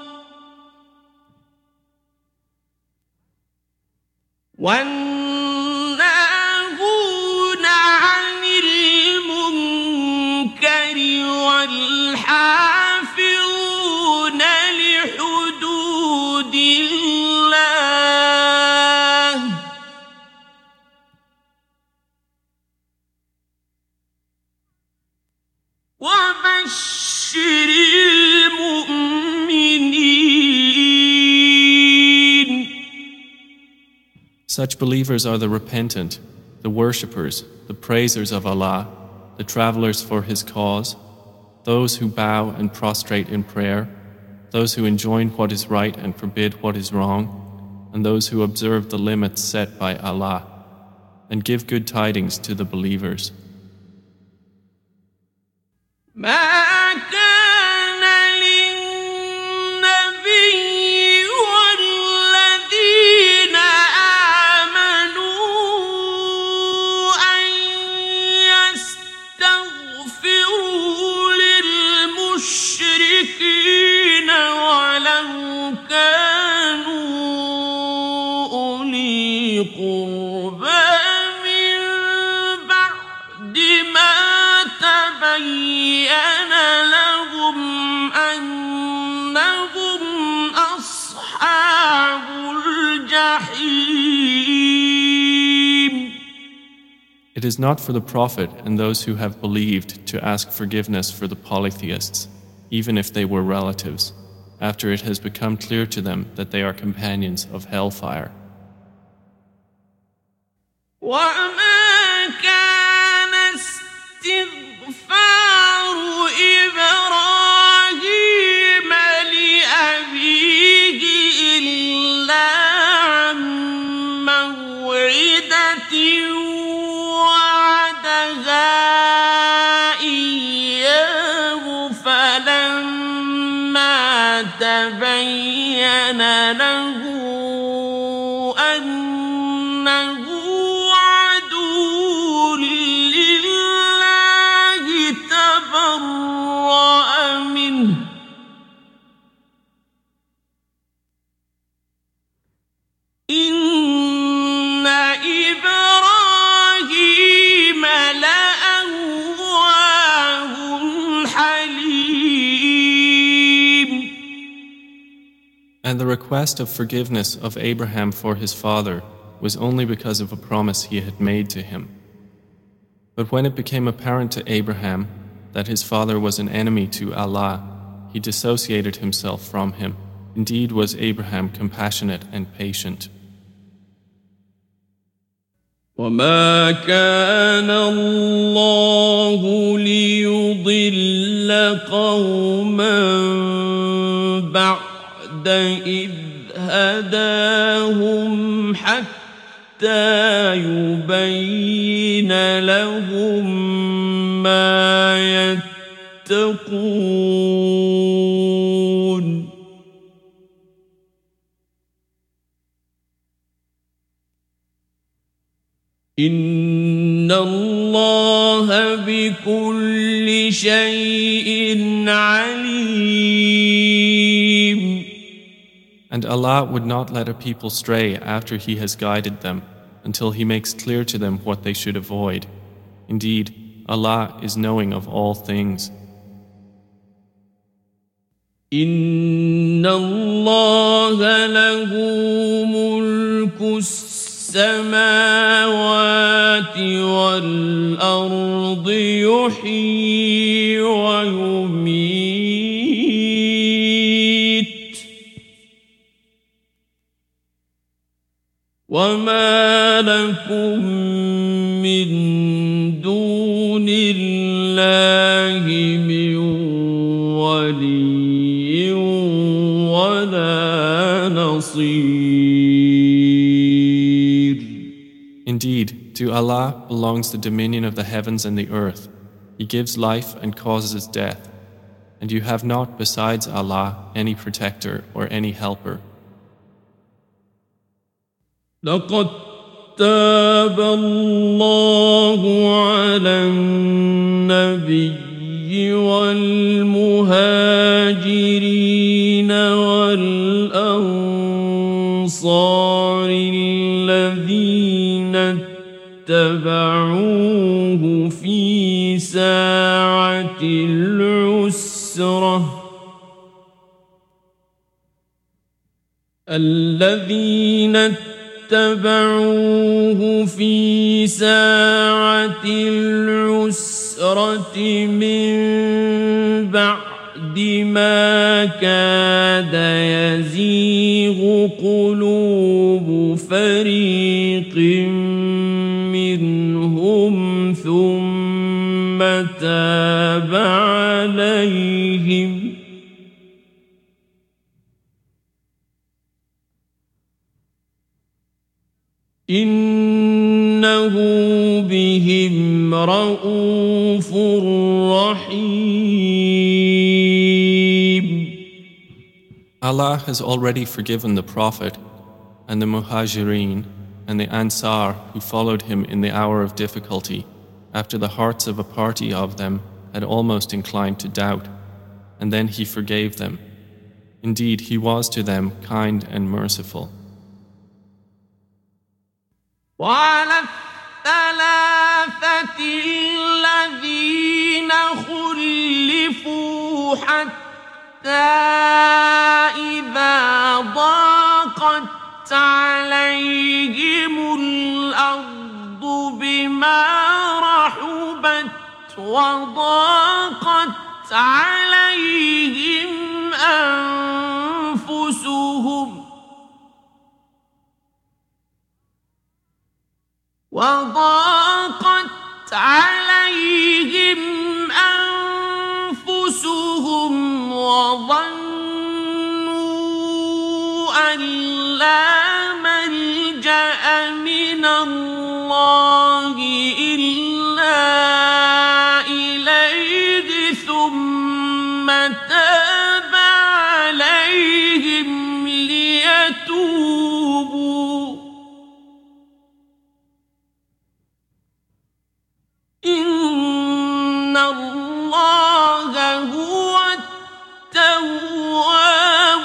والحافظون لحدود الله وبشر المؤمنين. Such believers are the repentant, the worshippers, the praisers of Allah, the travelers for His cause, those who bow and prostrate in prayer, those who enjoin what is right and forbid what is wrong, and those who observe the limits set by Allah, and give good tidings to the believers. ما كان للنبي والذين آمنوا أن يستغفروا للمشركين ولو كانوا أولي قربى من بعد ما تبين لهم أنهم أصحاب الجحيم. It is not for the Prophet and those who have believed to ask forgiveness for the polytheists, even if they were relatives, after it has become clear to them that they are companions of hellfire. وما كان استغفار إبراهيم لأبيه إلا عن موعدة وعدها إياه فلما تبين له أنه عدو لله تبرأ منه إن إبراهيم لأواه حليم. And the request of forgiveness of Abraham for his father was only because of a promise he had made to him. But when it became apparent to Abraham that his father was an enemy to Allah, he dissociated himself from him. Indeed was Abraham compassionate and patient. وما كان الله ليضل قوما بعد إذ هداهم حتى يبين لهم ما يتقون إن الله بكل شيء عليم. And Allah would not let a people stray after He has guided them until He makes clear to them what they should avoid. Indeed, Allah is knowing of all things. إن الله له ملك السماوات والأرض يحيي ويميت وما لكم من دون الله من ولي ولا نصير. Indeed, to Allah belongs the dominion of the heavens and the earth. He gives life and causes death. And you have not besides Allah any protector or any helper. لقد تاب الله على النبي والمهاجرين والأنصار الذين اتبعوه في ساعة العسرة في ساعة العسرة من بعد ما كاد يزيغ قلوب فريق منهم ثم تاب عليهم إنه بهم رءوف رحيم. Allah has already forgiven the Prophet and the Muhajireen and the Ansar who followed him in the hour of difficulty, after the hearts of a party of them had almost inclined to doubt, and then he forgave them. Indeed, he was to them kind and merciful. وعلى الثلاثة الذين خلفوا حتى إذا ضاقت عليهم الأرض بما رحبت وضاقت عليهم أنفسهم وظنوا أن لا ملجأ من الله إلا إليه ثم تاب عليهم ليتوبوا إن الله هو التواب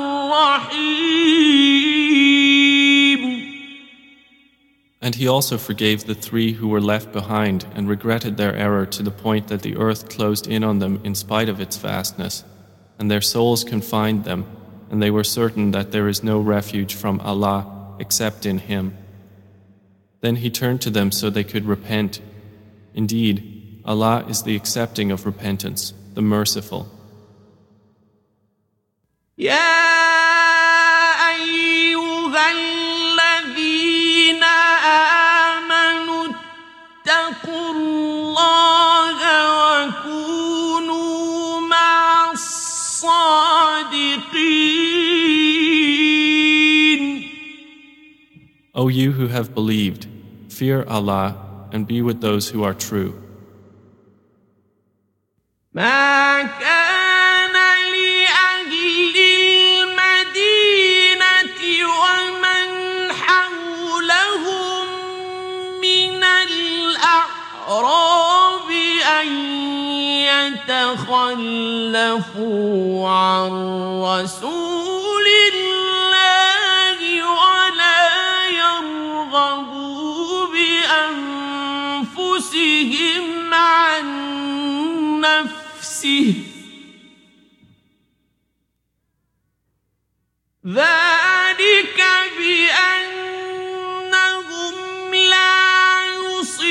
الرحيم. And he also forgave the three who were left behind and regretted their error to the point that the earth closed in on them in spite of its vastness, and their souls confined them, and they were certain that there is no refuge from Allah except in Him. Then he turned to them so they could repent. Indeed, Allah is the accepting of repentance, the merciful. يا أيها الذين آمنوا اتقوا الله وكونوا مع الصادقين. O you who have believed, fear Allah and be with those who are true. ما كان لأهل المدينة ومن حولهم من الأعراب أن يتخلفوا عن رسول الله ولا يرغبوا بأنفسهم عن نفسه ذلك بأنهم لا يصيبهم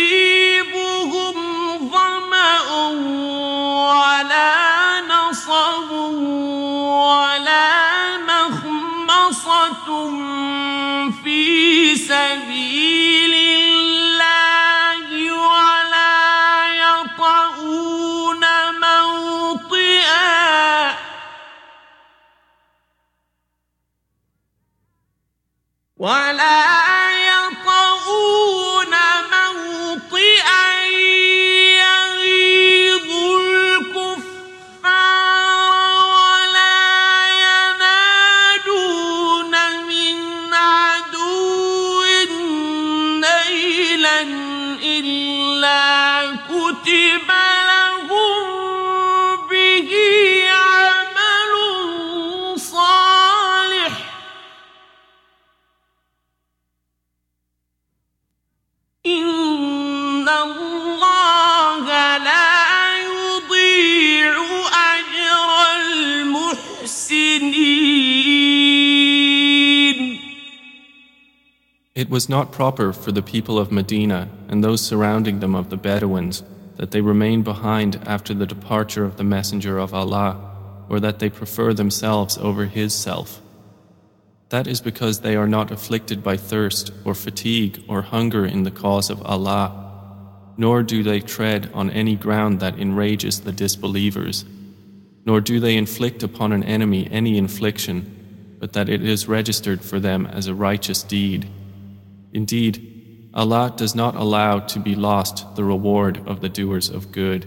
It was not proper for the people of Medina and those surrounding them of the Bedouins that they remain behind after the departure of the Messenger of Allah, or that they prefer themselves over his self. That is because they are not afflicted by thirst or fatigue or hunger in the cause of Allah, nor do they tread on any ground that enrages the disbelievers, nor do they inflict upon an enemy any infliction, but that it is registered for them as a righteous deed. Indeed, Allah does not allow to be lost the reward of the doers of good.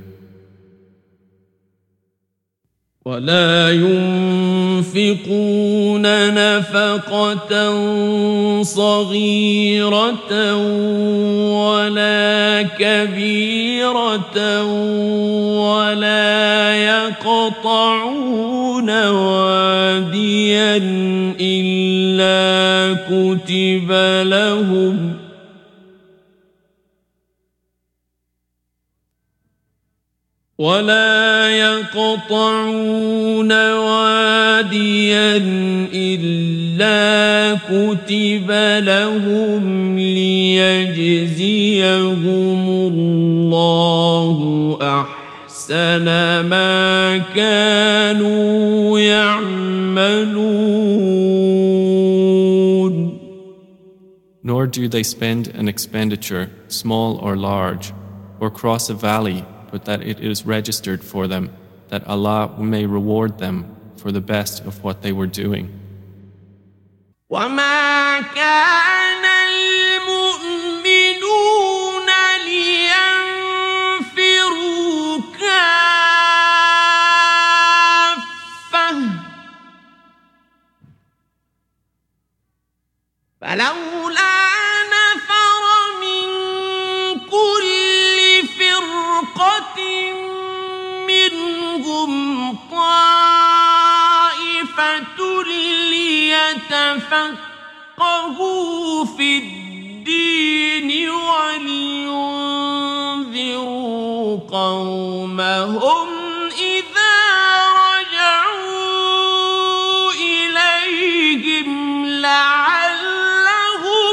ولا ينفقون نفقة صغيرة ولا كبيرة ولا يقطعون واديا إلا كتب لهم ليجزيهم الله أحسن ما كانوا يعملون. Nor do they spend an expenditure, small or large, or cross a valley, but that it is registered for them, that Allah may reward them for the best of what they were doing. وما كان المؤمنون لينفروا كافة فلولا نفر من كل فرقة منهم طائفة ليتفقهوا في الدين ولينذروا قومهم إذا رجعوا إليهم لعلهم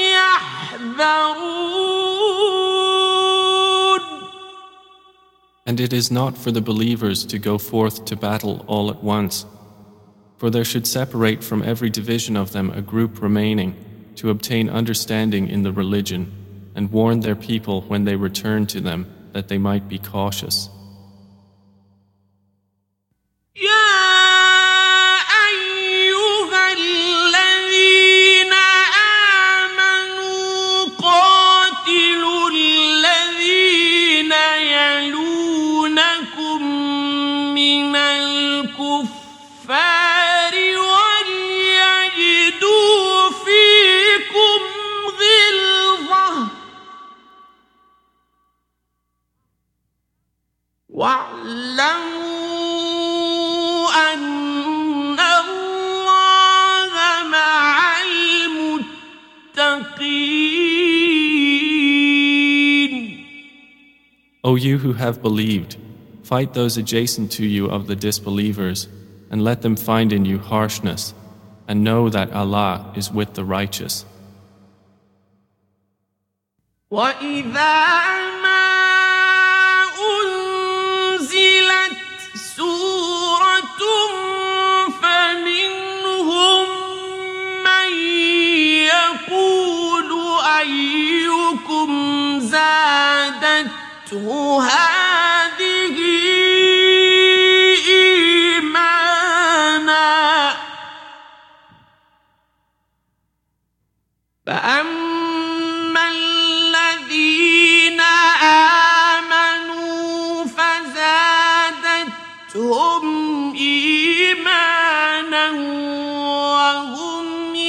يحذرون. And it is not for the believers to go forth to battle all at once, for there should separate from every division of them a group remaining to obtain understanding in the religion and warn their people when they return to them that they might be cautious. واعلموا أن الله مع المتقين. O you who have believed, fight those adjacent to you of the disbelievers, and let them find in you harshness, and know that Allah is with the righteous. وإذا أيكم زادته هذه إيمانا فأما الذين آمنوا فزادتهم إيمانا وهم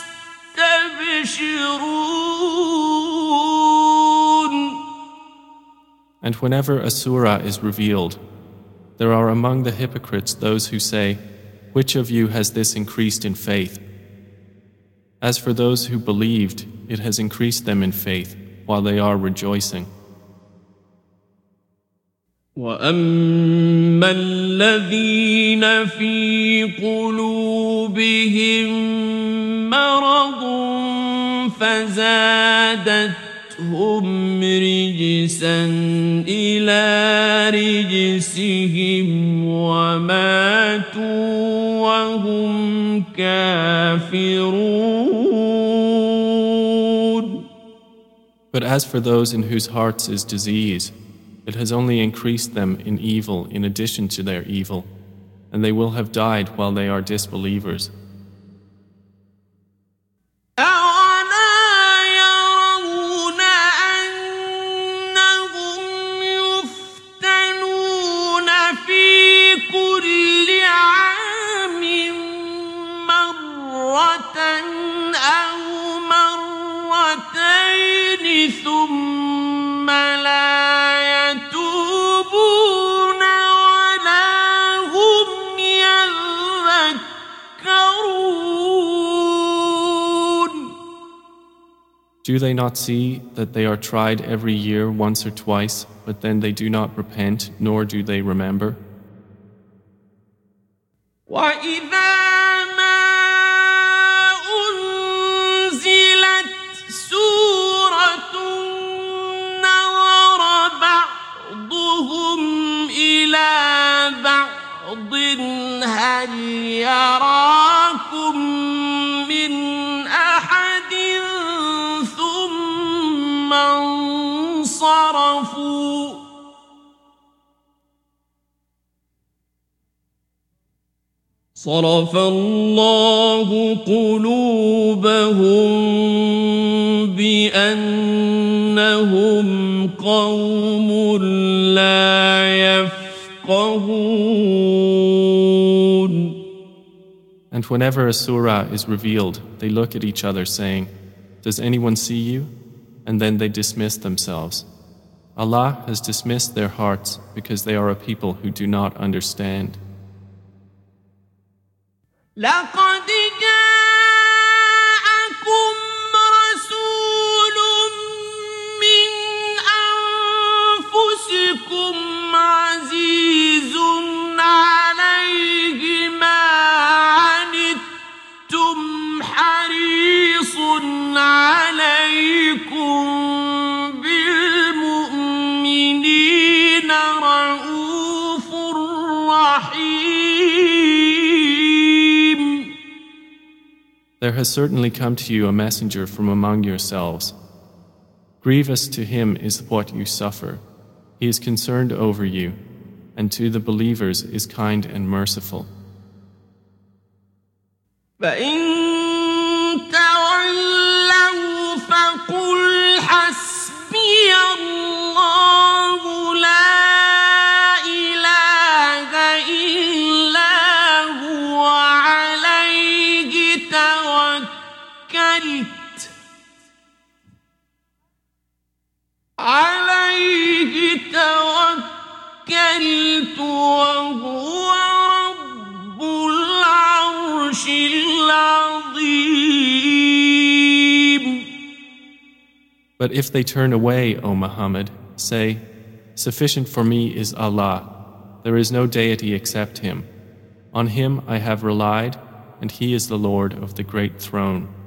يستبشرون. And whenever a surah is revealed, there are among the hypocrites those who say, "Which of you has this increased in faith?" As for those who believed, it has increased them in faith while they are rejoicing. وَأَمَّا الَّذِينَ فِي قُلُوبِهِم مَّرَضٌ فزادتهم رجسا إلى رجسهم وماتوا وهم كافرون. But as for those in whose hearts is disease, it has only increased them in evil in addition to their evil, and they will have died while they are disbelievers. ثم لا يتوبون ولا هم يذكرون. Do they not see that they are tried every year once or twice, but then they do not repent, nor do they remember? وإذا هل يراكم من أحد ثم انصرفوا صرف الله قلوبهم بأنهم قوم لا يفقهون. And whenever a surah is revealed, they look at each other saying, "Does anyone see you?" And then they dismiss themselves. Allah has dismissed their hearts because they are a people who do not understand. لقد جاءكم رسول من أنفسكم عزيز عليه ما عنتم حريص عليكم بالمؤمنين رؤوف رحيم. There has certainly come to you a messenger from among yourselves. Grievous to him is what you suffer. He is concerned over you, and to the believers is kind and merciful. فإن تولوا فقل حسبي الله لا إله إلا هو عليه توكلت وهو رب العرش العظيم. But if they turn away, O Muhammad, say, "Sufficient for me is Allah. There is no deity except Him. On Him I have relied, and He is the Lord of the great throne."